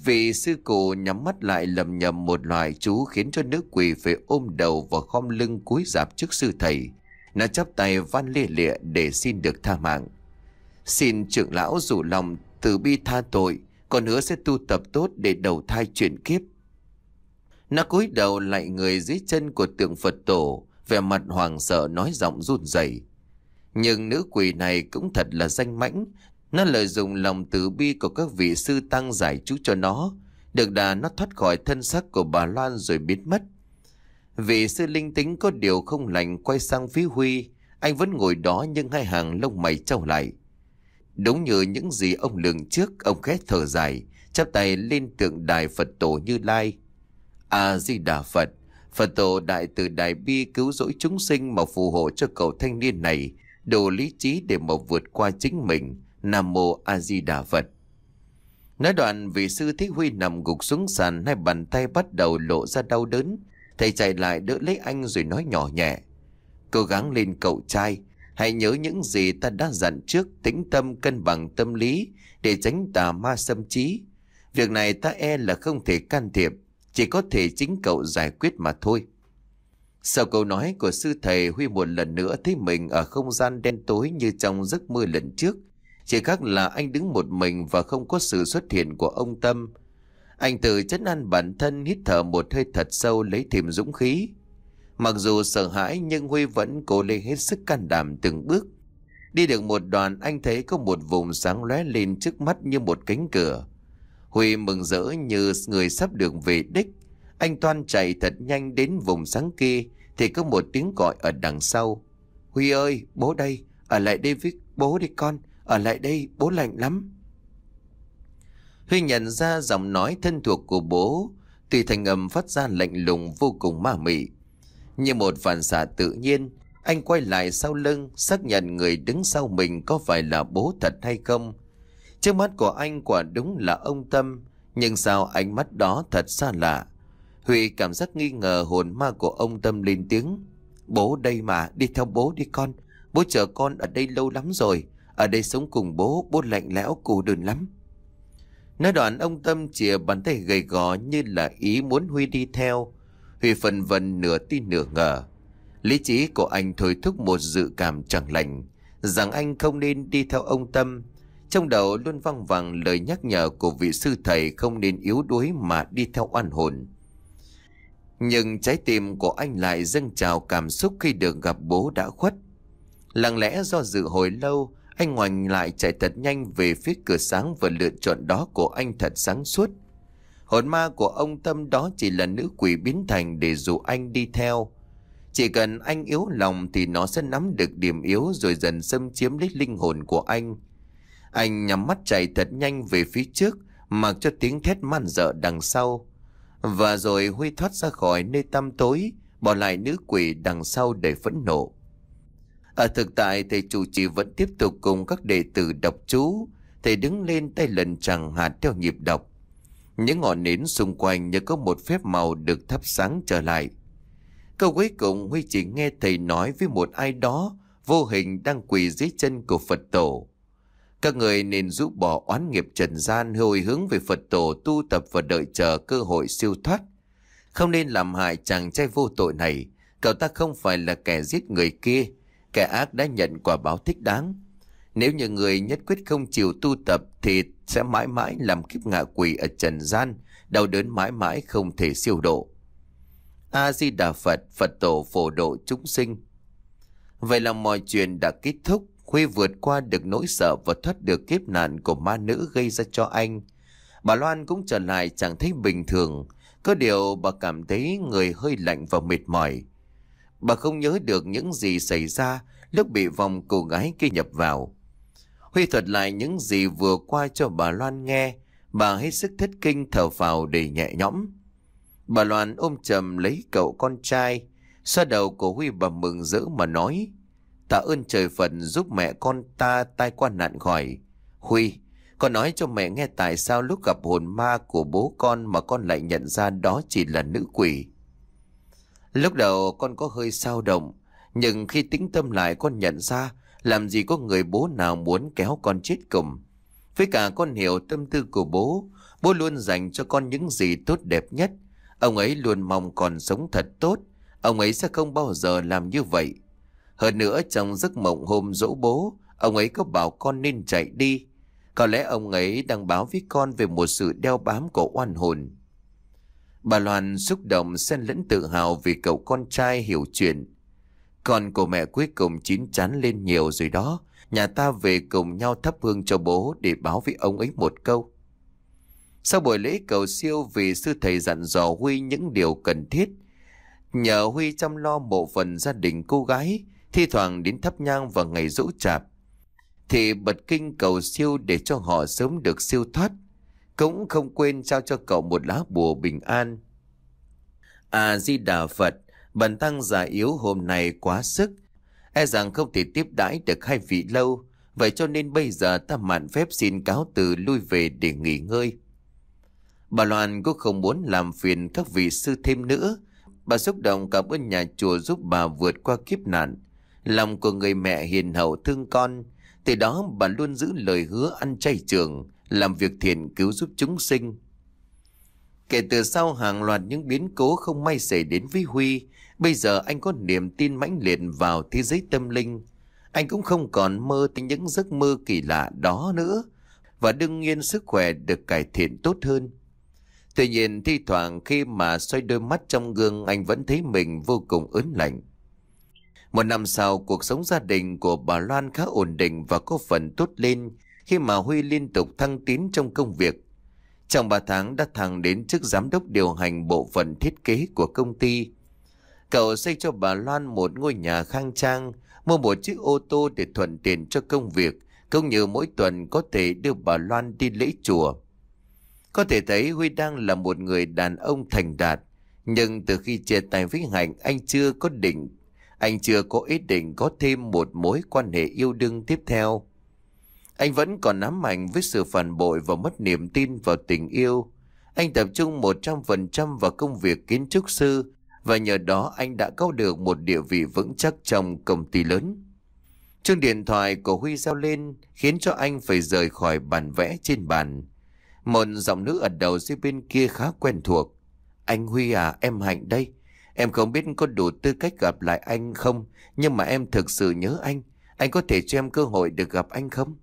Speaker 1: Vị sư cụ nhắm mắt lại lầm nhầm một loài chú khiến cho nữ quỷ phải ôm đầu và khom lưng cúi rạp trước sư thầy. Nó chắp tay van lia lịa để xin được tha mạng. Xin trưởng lão rủ lòng từ bi tha tội, con hứa sẽ tu tập tốt để đầu thai chuyển kiếp. Nó cúi đầu lại người dưới chân của tượng Phật tổ, vẻ mặt hoảng sợ nói giọng run rẩy. Nhưng nữ quỷ này cũng thật là danh mãnh. Nó lợi dụng lòng từ bi của các vị sư tăng giải chú cho nó. Được đà nó thoát khỏi thân xác của bà Loan rồi biến mất. Vị sư linh tính có điều không lành quay sang phía Huy. Anh vẫn ngồi đó nhưng hai hàng lông mày trao lại. Đúng như những gì ông lường trước, ông khẽ thở dài, chắp tay lên tượng đài Phật tổ Như Lai. A Di Đà Phật, Phật tổ đại từ đại bi cứu rỗi chúng sinh mà phù hộ cho cậu thanh niên này đủ lý trí để mà vượt qua chính mình. Nam mô A Di Đà Phật. Nói đoạn vị sư thấy Huy nằm gục xuống sàn, hai bàn tay bắt đầu lộ ra đau đớn. Thầy chạy lại đỡ lấy anh rồi nói nhỏ nhẹ: Cố gắng lên cậu trai, hãy nhớ những gì ta đã dặn trước, tĩnh tâm cân bằng tâm lý để tránh tà ma xâm trí. Việc này ta e là không thể can thiệp, chỉ có thể chính cậu giải quyết mà thôi. Sau câu nói của sư thầy, Huy một lần nữa thấy mình ở không gian đen tối như trong giấc mơ lần trước. Chỉ khác là anh đứng một mình và không có sự xuất hiện của ông Tâm. Anh tự trấn an bản thân, hít thở một hơi thật sâu lấy thêm dũng khí. Mặc dù sợ hãi nhưng Huy vẫn cố lên hết sức can đảm từng bước. Đi được một đoạn anh thấy có một vùng sáng lóe lên trước mắt như một cánh cửa. Huy mừng rỡ như người sắp được về đích. Anh toan chạy thật nhanh đến vùng sáng kia thì có một tiếng gọi ở đằng sau. Huy ơi, bố đây, ở lại đây với bố đi con, ở lại đây, bố lạnh lắm. Huy nhận ra giọng nói thân thuộc của bố, tuy thành âm phát ra lạnh lùng vô cùng ma mị. Như một phản xạ tự nhiên, anh quay lại sau lưng, xác nhận người đứng sau mình có phải là bố thật hay không. Trước mắt của anh quả đúng là ông Tâm, nhưng sao ánh mắt đó thật xa lạ. Huy cảm giác nghi ngờ hồn ma của ông Tâm lên tiếng. Bố đây mà, đi theo bố đi con. Bố chờ con ở đây lâu lắm rồi. Ở đây sống cùng bố, bố lạnh lẽo cô đơn lắm. Nói đoạn ông Tâm chìa bàn tay gầy gò như là ý muốn Huy đi theo. Huy phần vần nửa tin nửa ngờ. Lý trí của anh thôi thúc một dự cảm chẳng lành, rằng anh không nên đi theo ông Tâm. Trong đầu luôn văng vẳng lời nhắc nhở của vị sư thầy không nên yếu đuối mà đi theo oan hồn. Nhưng trái tim của anh lại dâng trào cảm xúc khi được gặp bố đã khuất. Lặng lẽ do dự hồi lâu, anh ngoảnh lại chạy thật nhanh về phía cửa sáng và lựa chọn đó của anh thật sáng suốt. Hồn ma của ông Tâm đó chỉ là nữ quỷ biến thành để dụ anh đi theo. Chỉ cần anh yếu lòng thì nó sẽ nắm được điểm yếu rồi dần xâm chiếm lấy linh hồn của anh. Anh nhắm mắt chạy thật nhanh về phía trước, mặc cho tiếng thét man dợ đằng sau. Và rồi Huy thoát ra khỏi nơi tăm tối, bỏ lại nữ quỷ đằng sau đầy phẫn nộ. Ở thực tại, thầy chủ trì vẫn tiếp tục cùng các đệ tử đọc chú. Thầy đứng lên tay lần chẳng hạt theo nhịp đọc. Những ngọn nến xung quanh như có một phép màu được thắp sáng trở lại. Câu cuối cùng Huy chỉ nghe thầy nói với một ai đó vô hình đang quỳ dưới chân của Phật tổ. Các người nên rũ bỏ oán nghiệp trần gian, hồi hướng về Phật tổ tu tập và đợi chờ cơ hội siêu thoát. Không nên làm hại chàng trai vô tội này. Cậu ta không phải là kẻ giết người kia. Kẻ ác đã nhận quả báo thích đáng. Nếu như người nhất quyết không chịu tu tập thì sẽ mãi mãi làm kiếp ngạ quỷ ở trần gian, đau đớn mãi mãi không thể siêu độ. A Di Đà Phật, Phật tổ phổ độ chúng sinh. Vậy là mọi chuyện đã kết thúc. Huy vượt qua được nỗi sợ và thoát được kiếp nạn của ma nữ gây ra cho anh. Bà Loan cũng trở lại chẳng thấy bình thường. Có điều bà cảm thấy người hơi lạnh và mệt mỏi. Bà không nhớ được những gì xảy ra lúc bị vòng cô gái kia nhập vào. Huy thuật lại những gì vừa qua cho bà Loan nghe. Bà hết sức thất kinh thở phào để nhẹ nhõm. Bà Loan ôm chầm lấy cậu con trai, xoa đầu của Huy bà mừng rỡ mà nói: Tạ ơn trời Phật giúp mẹ con ta tai qua nạn khỏi. Huy, con nói cho mẹ nghe tại sao lúc gặp hồn ma của bố con mà con lại nhận ra đó chỉ là nữ quỷ. Lúc đầu con có hơi xao động, nhưng khi tĩnh tâm lại con nhận ra làm gì có người bố nào muốn kéo con chết cùng. Với cả con hiểu tâm tư của bố, Bố luôn dành cho con những gì tốt đẹp nhất. Ông ấy luôn mong con sống thật tốt. Ông ấy sẽ không bao giờ làm như vậy. Hơn nữa trong giấc mộng hôm dỗ bố, ông ấy có bảo con nên chạy đi. Có lẽ ông ấy đang báo với con về một sự đeo bám của oan hồn. Bà Loan xúc động xen lẫn tự hào vì cậu con trai hiểu chuyện. Con của mẹ cuối cùng chín chắn lên nhiều rồi đó. Nhà ta về cùng nhau thắp hương cho bố để báo với ông ấy một câu. Sau buổi lễ cầu siêu vì sư thầy dặn dò Huy những điều cần thiết, nhờ Huy chăm lo mộ phần gia đình cô gái, thi thoảng đến thắp nhang vào ngày giỗ chạp, thì bật kinh cầu siêu để cho họ sớm được siêu thoát. Cũng không quên trao cho cậu một lá bùa bình an. A Di Đà Phật, bần tăng già yếu hôm nay quá sức, e rằng không thể tiếp đãi được hai vị lâu, vậy cho nên bây giờ ta mạn phép xin cáo từ lui về để nghỉ ngơi. Bà Loan cũng không muốn làm phiền các vị sư thêm nữa. Bà xúc động cảm ơn nhà chùa giúp bà vượt qua kiếp nạn. Lòng của người mẹ hiền hậu thương con. Từ đó bà luôn giữ lời hứa ăn chay trường, làm việc thiện cứu giúp chúng sinh. Kể từ sau hàng loạt những biến cố không may xảy đến với Huy, bây giờ anh có niềm tin mãnh liệt vào thế giới tâm linh. Anh cũng không còn mơ tới những giấc mơ kỳ lạ đó nữa, và đương nhiên sức khỏe được cải thiện tốt hơn. Tuy nhiên thi thoảng khi mà xoay đôi mắt trong gương, anh vẫn thấy mình vô cùng ớn lạnh. Một năm sau, cuộc sống gia đình của bà Loan khá ổn định và có phần tốt lên khi mà Huy liên tục thăng tiến trong công việc. Trong ba tháng đã thăng đến chức giám đốc điều hành bộ phận thiết kế của công ty. Cậu xây cho bà Loan một ngôi nhà khang trang, mua một chiếc ô tô để thuận tiện cho công việc, cũng như mỗi tuần có thể đưa bà Loan đi lễ chùa. Có thể thấy Huy đang là một người đàn ông thành đạt, nhưng từ khi chia tay với Hạnh, anh chưa có định, anh chưa có ý định có thêm một mối quan hệ yêu đương tiếp theo. Anh vẫn còn ám ảnh với sự phản bội và mất niềm tin vào tình yêu. Anh tập trung một trăm phần trăm vào công việc kiến trúc sư, và nhờ đó anh đã có được một địa vị vững chắc trong công ty lớn. Chuông điện thoại của Huy reo lên khiến cho anh phải rời khỏi bản vẽ trên bàn. Một giọng nữ ở đầu dây bên kia khá quen thuộc. Anh Huy à, em Hạnh đây. Em không biết có đủ tư cách gặp lại anh không, nhưng mà em thực sự nhớ anh. Anh có thể cho em cơ hội được gặp anh không?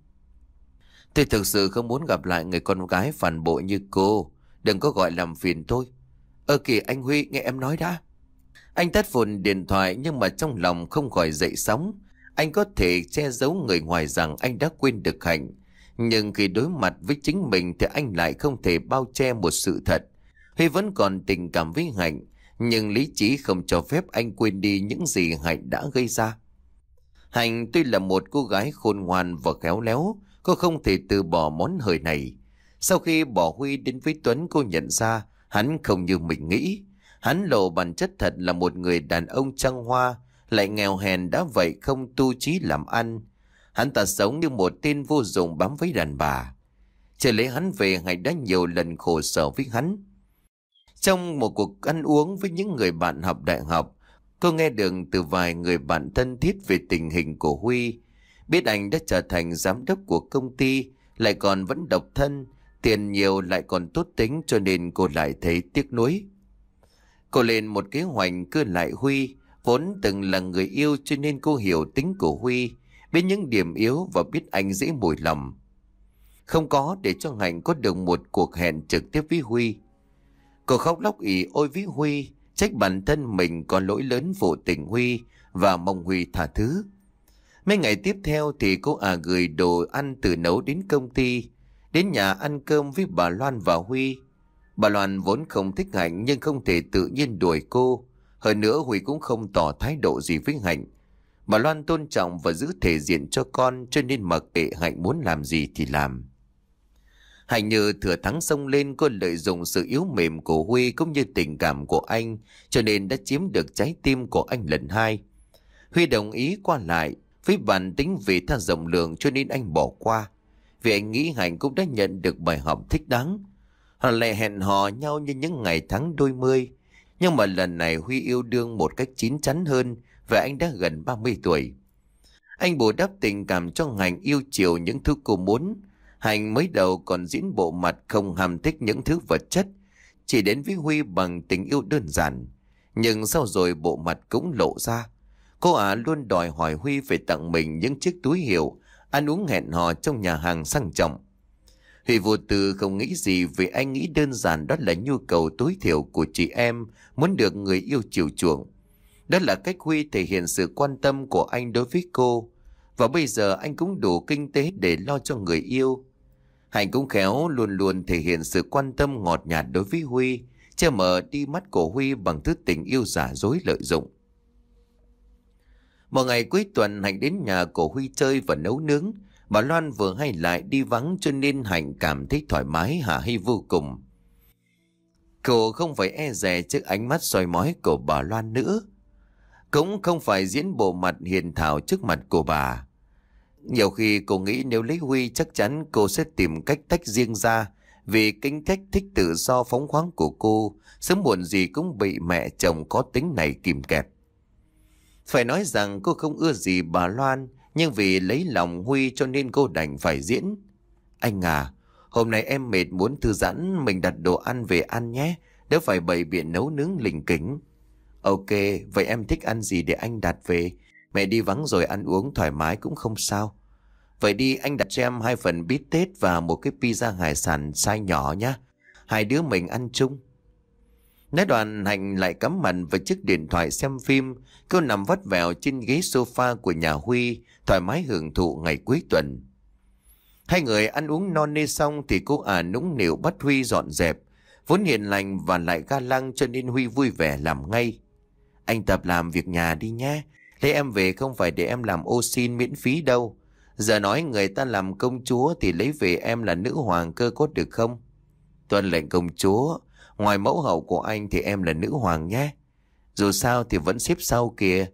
Speaker 1: Tôi thực sự không muốn gặp lại người con gái phản bội như cô. Đừng có gọi làm phiền tôi. Ơ kìa anh Huy, nghe em nói đã. Anh tắt phone điện thoại nhưng mà trong lòng không khỏi dậy sóng. Anh có thể che giấu người ngoài rằng anh đã quên được Hạnh, nhưng khi đối mặt với chính mình thì anh lại không thể bao che một sự thật. Huy vẫn còn tình cảm với Hạnh, nhưng lý trí không cho phép anh quên đi những gì Hạnh đã gây ra. Hạnh tuy là một cô gái khôn ngoan và khéo léo, cô không thể từ bỏ món hời này. Sau khi bỏ Huy đến với Tuấn, cô nhận ra hắn không như mình nghĩ. Hắn lộ bản chất thật là một người đàn ông trăng hoa, lại nghèo hèn đã vậy không tu chí làm ăn. Hắn ta sống như một tên vô dụng bám với đàn bà. Chờ lấy hắn về, Hạnh đã nhiều lần khổ sở với hắn. Trong một cuộc ăn uống với những người bạn học đại học, cô nghe được từ vài người bạn thân thiết về tình hình của Huy. Biết anh đã trở thành giám đốc của công ty, lại còn vẫn độc thân, tiền nhiều lại còn tốt tính, cho nên cô lại thấy tiếc nuối. Cô lên một kế hoạch cưa lại Huy. Vốn từng là người yêu cho nên cô hiểu tính của Huy, biết những điểm yếu và biết anh dễ mùi lòng. Không có để cho Hạnh có được một cuộc hẹn trực tiếp với Huy. Cô khóc lóc ỉ ôi với Huy, trách bản thân mình có lỗi lớn phụ tình Huy và mong Huy tha thứ. Mấy ngày tiếp theo thì cô à gửi đồ ăn tự nấu đến công ty, đến nhà ăn cơm với bà Loan và Huy. Bà Loan vốn không thích Hạnh nhưng không thể tự nhiên đuổi cô. Hơn nữa Huy cũng không tỏ thái độ gì với Hạnh. Bà Loan tôn trọng và giữ thể diện cho con, cho nên mặc kệ Hạnh muốn làm gì thì làm. Hạnh như thừa thắng xông lên, cô lợi dụng sự yếu mềm của Huy cũng như tình cảm của anh, cho nên đã chiếm được trái tim của anh lần hai. Huy đồng ý qua lại, với bản tính vì tha rộng lượng cho nên anh bỏ qua. Vì anh nghĩ Hạnh cũng đã nhận được bài học thích đáng. Họ lại hẹn hò nhau như những ngày tháng đôi mươi. Nhưng mà lần này Huy yêu đương một cách chín chắn hơn, và anh đã gần ba mươi tuổi. Anh bù đắp tình cảm cho Hạnh, yêu chiều những thứ cô muốn. Hạnh mới đầu còn diễn bộ mặt không ham thích những thứ vật chất, chỉ đến với Huy bằng tình yêu đơn giản. Nhưng sau rồi bộ mặt cũng lộ ra. Cô ả luôn đòi hỏi Huy phải tặng mình những chiếc túi hiệu, ăn uống hẹn hò trong nhà hàng sang trọng. Huy vô tư không nghĩ gì, vì anh nghĩ đơn giản đó là nhu cầu tối thiểu của chị em muốn được người yêu chiều chuộng. Đó là cách Huy thể hiện sự quan tâm của anh đối với cô. Và bây giờ anh cũng đủ kinh tế để lo cho người yêu. Hạnh cũng khéo luôn luôn thể hiện sự quan tâm ngọt nhạt đối với Huy, che mờ đi mắt của Huy bằng thứ tình yêu giả dối lợi dụng. Một ngày cuối tuần, Hạnh đến nhà của Huy chơi và nấu nướng. Bà Loan vừa hay lại đi vắng cho nên Hạnh cảm thấy thoải mái hả hê vô cùng. Cô không phải e dè trước ánh mắt soi mói của bà Loan nữa, cũng không phải diễn bộ mặt hiền thảo trước mặt của bà. Nhiều khi cô nghĩ nếu lấy Huy chắc chắn cô sẽ tìm cách tách riêng ra, vì tính cách thích tự do phóng khoáng của cô sớm muộn gì cũng bị mẹ chồng có tính này kìm kẹp. Phải nói rằng cô không ưa gì bà Loan, nhưng vì lấy lòng Huy cho nên cô đành phải diễn. Anh à, hôm nay em mệt muốn thư giãn, mình đặt đồ ăn về ăn nhé, đỡ phải bày biện nấu nướng lỉnh kỉnh. Ok, vậy em thích ăn gì để anh đặt về? Mẹ đi vắng rồi ăn uống thoải mái cũng không sao. Vậy đi, anh đặt cho em hai phần bít tết và một cái pizza hải sản size nhỏ nhé. Hai đứa mình ăn chung. Nói đoạn, Hạnh lại cắm mặt vào chiếc điện thoại xem phim. Cô nằm vắt vẻo trên ghế sofa của nhà Huy, thoải mái hưởng thụ ngày cuối tuần. Hai người ăn uống no nê xong thì cô ả nũng nịu bắt Huy dọn dẹp. Vốn hiền lành và lại ga lăng cho nên Huy vui vẻ làm ngay. Anh tập làm việc nhà đi nhé. Lấy em về không phải để em làm ô xin miễn phí đâu. Giờ nói người ta làm công chúa thì lấy về em là nữ hoàng cơ có được không? Tuân lệnh công chúa. Ngoài mẫu hậu của anh thì em là nữ hoàng nhé. Dù sao thì vẫn xếp sau kìa.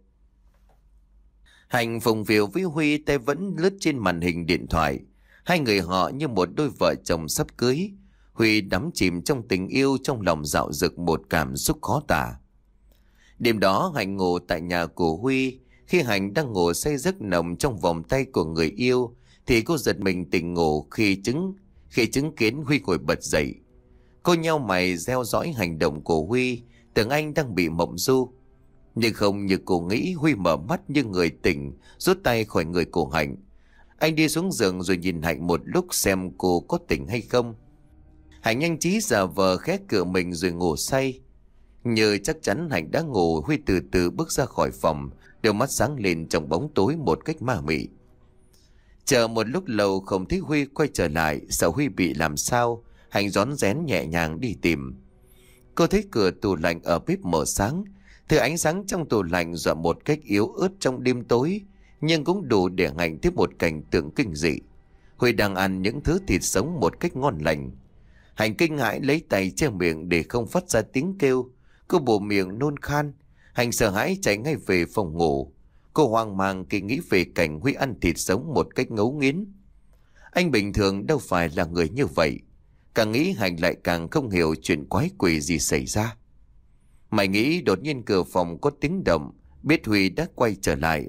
Speaker 1: Hạnh phùng phiều với Huy, tay vẫn lướt trên màn hình điện thoại. Hai người họ như một đôi vợ chồng sắp cưới. Huy đắm chìm trong tình yêu, trong lòng dạo dực một cảm xúc khó tả. Đêm đó Hạnh ngủ tại nhà của Huy. Khi Hạnh đang ngủ say giấc nồng trong vòng tay của người yêu thì cô giật mình tỉnh ngủ khi chứng khi chứng kiến Huy ngồi bật dậy. Cô nheo mày theo dõi hành động của Huy, tưởng anh đang bị mộng du. Nhưng không như cô nghĩ, Huy mở mắt như người tỉnh, rút tay khỏi người của Hạnh. Anh đi xuống giường rồi nhìn Hạnh một lúc xem cô có tỉnh hay không. Hạnh nhanh trí giả vờ khẽ cửa mình rồi ngủ say. Như chắc chắn Hạnh đã ngủ, Huy từ từ bước ra khỏi phòng, đôi mắt sáng lên trong bóng tối một cách ma mị. Chờ một lúc lâu không thấy Huy quay trở lại, sợ Huy bị làm sao, Hạnh rón rén nhẹ nhàng đi tìm. Cô thấy cửa tủ lạnh ở bếp mở sáng, thứ ánh sáng trong tủ lạnh dọa một cách yếu ớt trong đêm tối, nhưng cũng đủ để Hạnh thấy một cảnh tượng kinh dị. Huy đang ăn những thứ thịt sống một cách ngon lành. Hạnh kinh hãi lấy tay che miệng để không phát ra tiếng kêu. Cô bổ miệng nôn khan. Hạnh sợ hãi chạy ngay về phòng ngủ. Cô hoang mang khi nghĩ về cảnh Huy ăn thịt sống một cách ngấu nghiến. Anh bình thường đâu phải là người như vậy. Càng nghĩ Hạnh lại càng không hiểu chuyện quái quỷ gì xảy ra. Mày nghĩ đột nhiên cửa phòng có tiếng động, biết Huy đã quay trở lại.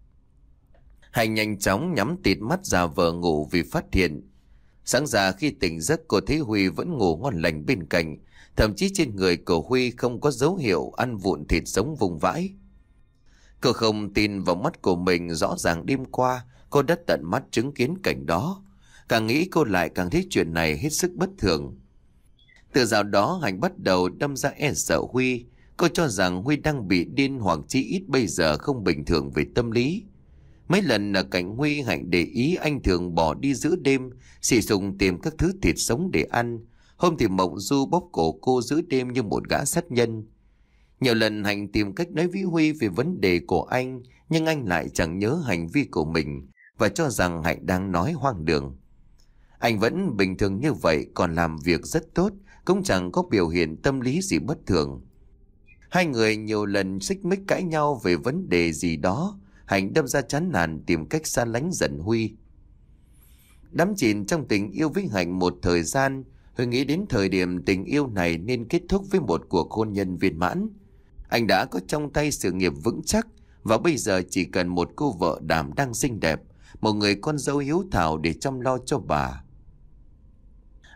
Speaker 1: Hạnh nhanh chóng nhắm tịt mắt ra vờ ngủ vì phát hiện. Sáng ra khi tỉnh giấc cô thấy Huy vẫn ngủ ngon lành bên cạnh. Thậm chí trên người của Huy không có dấu hiệu ăn vụn thịt sống vùng vãi. Cô không tin vào mắt của mình, rõ ràng đêm qua cô đã tận mắt chứng kiến cảnh đó. Càng nghĩ cô lại càng thấy chuyện này hết sức bất thường. Từ dạo đó Hạnh bắt đầu đâm ra e sợ Huy. Cô cho rằng Huy đang bị điên hoặc chí ít bây giờ không bình thường về tâm lý. Mấy lần ở cạnh Huy, Hạnh để ý anh thường bỏ đi giữa đêm, xì xùng tìm các thứ thịt sống để ăn. Hôm thì mộng du bóp cổ cô giữa đêm như một gã sát nhân. Nhiều lần Hạnh tìm cách nói với Huy về vấn đề của anh, nhưng anh lại chẳng nhớ hành vi của mình và cho rằng Hạnh đang nói hoang đường. Anh vẫn bình thường như vậy, còn làm việc rất tốt, cũng chẳng có biểu hiện tâm lý gì bất thường. Hai người nhiều lần xích mích cãi nhau về vấn đề gì đó. Hạnh đâm ra chán nản tìm cách xa lánh dần Huy. Đắm chìm trong tình yêu với Hạnh một thời gian, Huy nghĩ đến thời điểm tình yêu này nên kết thúc với một cuộc hôn nhân viên mãn. Anh đã có trong tay sự nghiệp vững chắc và bây giờ chỉ cần một cô vợ đảm đang xinh đẹp, một người con dâu hiếu thảo để chăm lo cho bà.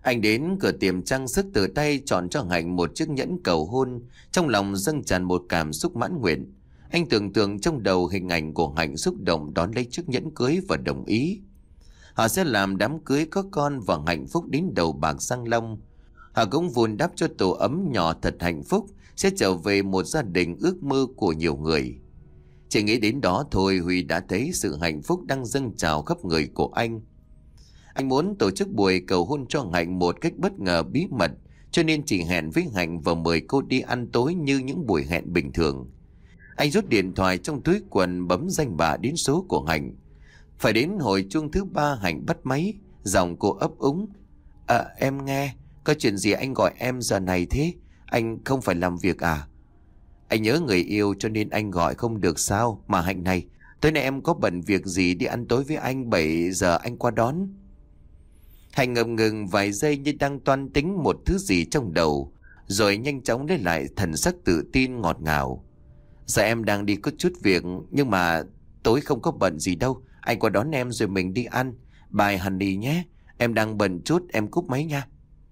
Speaker 1: Anh đến cửa tiệm trang sức, từ tay chọn cho Hạnh một chiếc nhẫn cầu hôn. Trong lòng dâng tràn một cảm xúc mãn nguyện. Anh tưởng tượng trong đầu hình ảnh của Hạnh xúc động đón lấy chiếc nhẫn cưới và đồng ý. Họ sẽ làm đám cưới có con và hạnh phúc đến đầu bạc răng long. Họ cũng vun đắp cho tổ ấm nhỏ thật hạnh phúc, sẽ trở về một gia đình ước mơ của nhiều người. Chỉ nghĩ đến đó thôi, Huy đã thấy sự hạnh phúc đang dâng trào khắp người của anh. Anh muốn tổ chức buổi cầu hôn cho Hạnh một cách bất ngờ bí mật, cho nên chỉ hẹn với Hạnh và mời cô đi ăn tối như những buổi hẹn bình thường. Anh rút điện thoại trong túi quần, bấm danh bạ đến số của Hạnh. Phải đến hồi chuông thứ ba, Hạnh bắt máy, giọng cô ấp úng. À, em nghe, có chuyện gì anh gọi em giờ này thế? Anh không phải làm việc à? Anh nhớ người yêu cho nên anh gọi không được sao? Mà Hạnh này, tối nay em có bận việc gì đi ăn tối với anh, bảy giờ anh qua đón. Hạnh ngập ngừng vài giây như đang toan tính một thứ gì trong đầu, rồi nhanh chóng lấy lại thần sắc tự tin ngọt ngào. Dạ em đang đi có chút việc, nhưng mà tối không có bận gì đâu. Anh qua đón em rồi mình đi ăn. Bye honey nhé. Em đang bận chút, em cúp máy nha.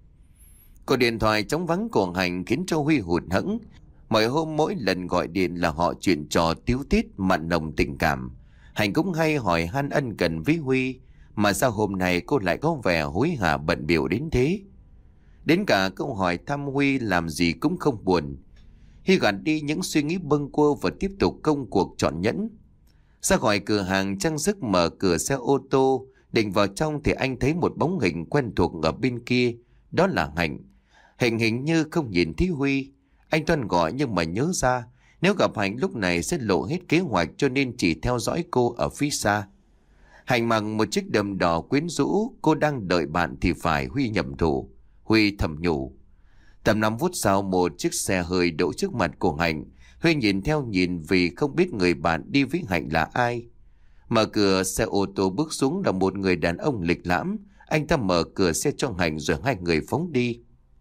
Speaker 1: Cuộc điện thoại trống vắng của Hạnh khiến cho Huy hụt hẫng. Mọi hôm mỗi lần gọi điện là họ chuyện trò tíu tít mặn nồng tình cảm. Hạnh cũng hay hỏi han ân cần với Huy, mà sao hôm nay cô lại có vẻ hối hả bận bịu đến thế? Đến cả câu hỏi thăm Huy làm gì cũng không buồn. Huy gạt đi những suy nghĩ bâng quơ và tiếp tục công cuộc chọn nhẫn. Ra khỏi cửa hàng trang sức, mở cửa xe ô tô định vào trong thì anh thấy một bóng hình quen thuộc ở bên kia. Đó là Hạnh. Hình hình như không nhìn thấy Huy. Anh toan gọi nhưng mà nhớ ra nếu gặp Hạnh lúc này sẽ lộ hết kế hoạch, cho nên chỉ theo dõi cô ở phía xa. Hạnh mặc một chiếc đầm đỏ quyến rũ, cô đang đợi bạn thì phải. Huy nhầm thủ. Huy thầm nhủ. Tầm năm phút sau, một chiếc xe hơi đỗ trước mặt của Hạnh. Huy nhìn theo nhìn vì không biết người bạn đi với Hạnh là ai. Mở cửa xe ô tô bước xuống là một người đàn ông lịch lãm. Anh ta mở cửa xe cho Hạnh rồi hai người phóng đi.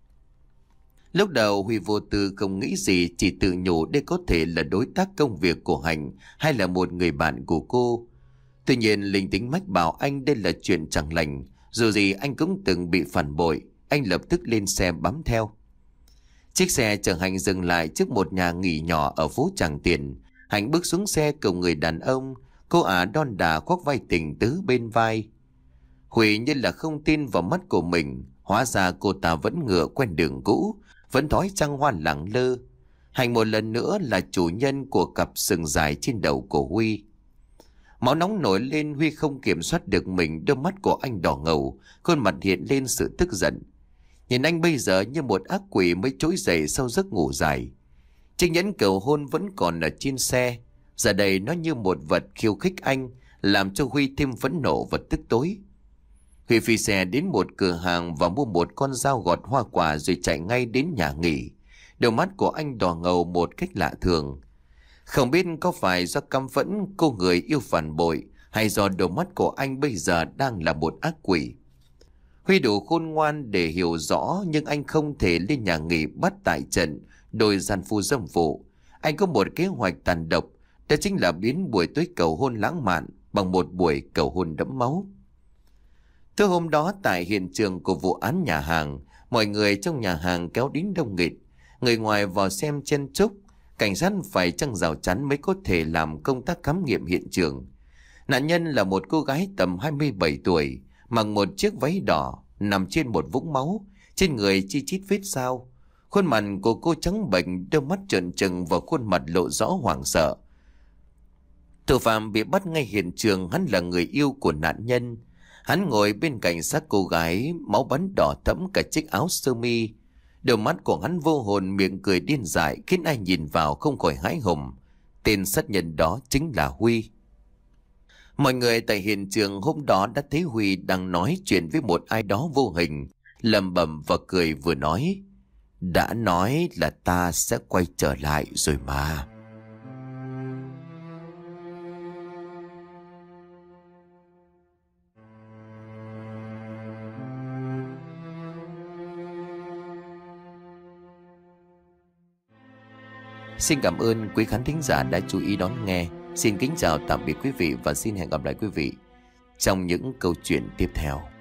Speaker 1: Lúc đầu Huy vô tư không nghĩ gì, chỉ tự nhủ đây có thể là đối tác công việc của Hạnh hay là một người bạn của cô. Tuy nhiên linh tính mách bảo anh đây là chuyện chẳng lành. Dù gì anh cũng từng bị phản bội. Anh lập tức lên xe bám theo. Chiếc xe chở Hạnh dừng lại trước một nhà nghỉ nhỏ ở phố Tràng Tiền. Hạnh bước xuống xe cùng người đàn ông. Cô ả đon đà khoác vai tình tứ bên vai. Huy như là không tin vào mắt của mình. Hóa ra cô ta vẫn ngựa quen đường cũ, vẫn thói trăng hoa lẳng lơ. Hạnh một lần nữa là chủ nhân của cặp sừng dài trên đầu của Huy. Máu nóng nổi lên, Huy không kiểm soát được mình, đôi mắt của anh đỏ ngầu, khuôn mặt hiện lên sự tức giận. Nhìn anh bây giờ như một ác quỷ mới trỗi dậy sau giấc ngủ dài. Chiếc nhẫn cầu hôn vẫn còn ở trên xe, giờ đây nó như một vật khiêu khích anh, làm cho Huy thêm phẫn nộ và tức tối. Huy phi xe đến một cửa hàng và mua một con dao gọt hoa quả rồi chạy ngay đến nhà nghỉ. Đôi mắt của anh đỏ ngầu một cách lạ thường. Không biết có phải do căm phẫn cô người yêu phản bội, hay do đôi mắt của anh bây giờ đang là một ác quỷ. Huy đủ khôn ngoan để hiểu rõ, nhưng anh không thể lên nhà nghỉ bắt tại trận đôi gian phu dâm phụ. Anh có một kế hoạch tàn độc, đó chính là biến buổi tối cầu hôn lãng mạn bằng một buổi cầu hôn đẫm máu. Thứ hôm đó tại hiện trường của vụ án nhà hàng, mọi người trong nhà hàng kéo đến đông nghịt. Người ngoài vào xem chen chúc, cảnh sát phải trăng rào chắn mới có thể làm công tác khám nghiệm hiện trường. Nạn nhân là một cô gái tầm hai mươi bảy tuổi, mặc một chiếc váy đỏ, nằm trên một vũng máu, trên người chi chít vết dao. Khuôn mặt của cô trắng bệch, đôi mắt trợn trừng và khuôn mặt lộ rõ hoảng sợ. Thủ phạm bị bắt ngay hiện trường, hắn là người yêu của nạn nhân. Hắn ngồi bên cạnh xác cô gái, máu bắn đỏ thẫm cả chiếc áo sơ mi. Đôi mắt của hắn vô hồn, miệng cười điên dại khiến ai nhìn vào không khỏi hãi hùng. Tên sát nhân đó chính là Huy. Mọi người tại hiện trường hôm đó đã thấy Huy đang nói chuyện với một ai đó vô hình, lẩm bẩm và cười vừa nói. Đã nói là ta sẽ quay trở lại rồi mà. Xin cảm ơn quý khán thính giả đã chú ý đón nghe. Xin kính chào tạm biệt quý vị và xin hẹn gặp lại quý vị trong những câu chuyện tiếp theo.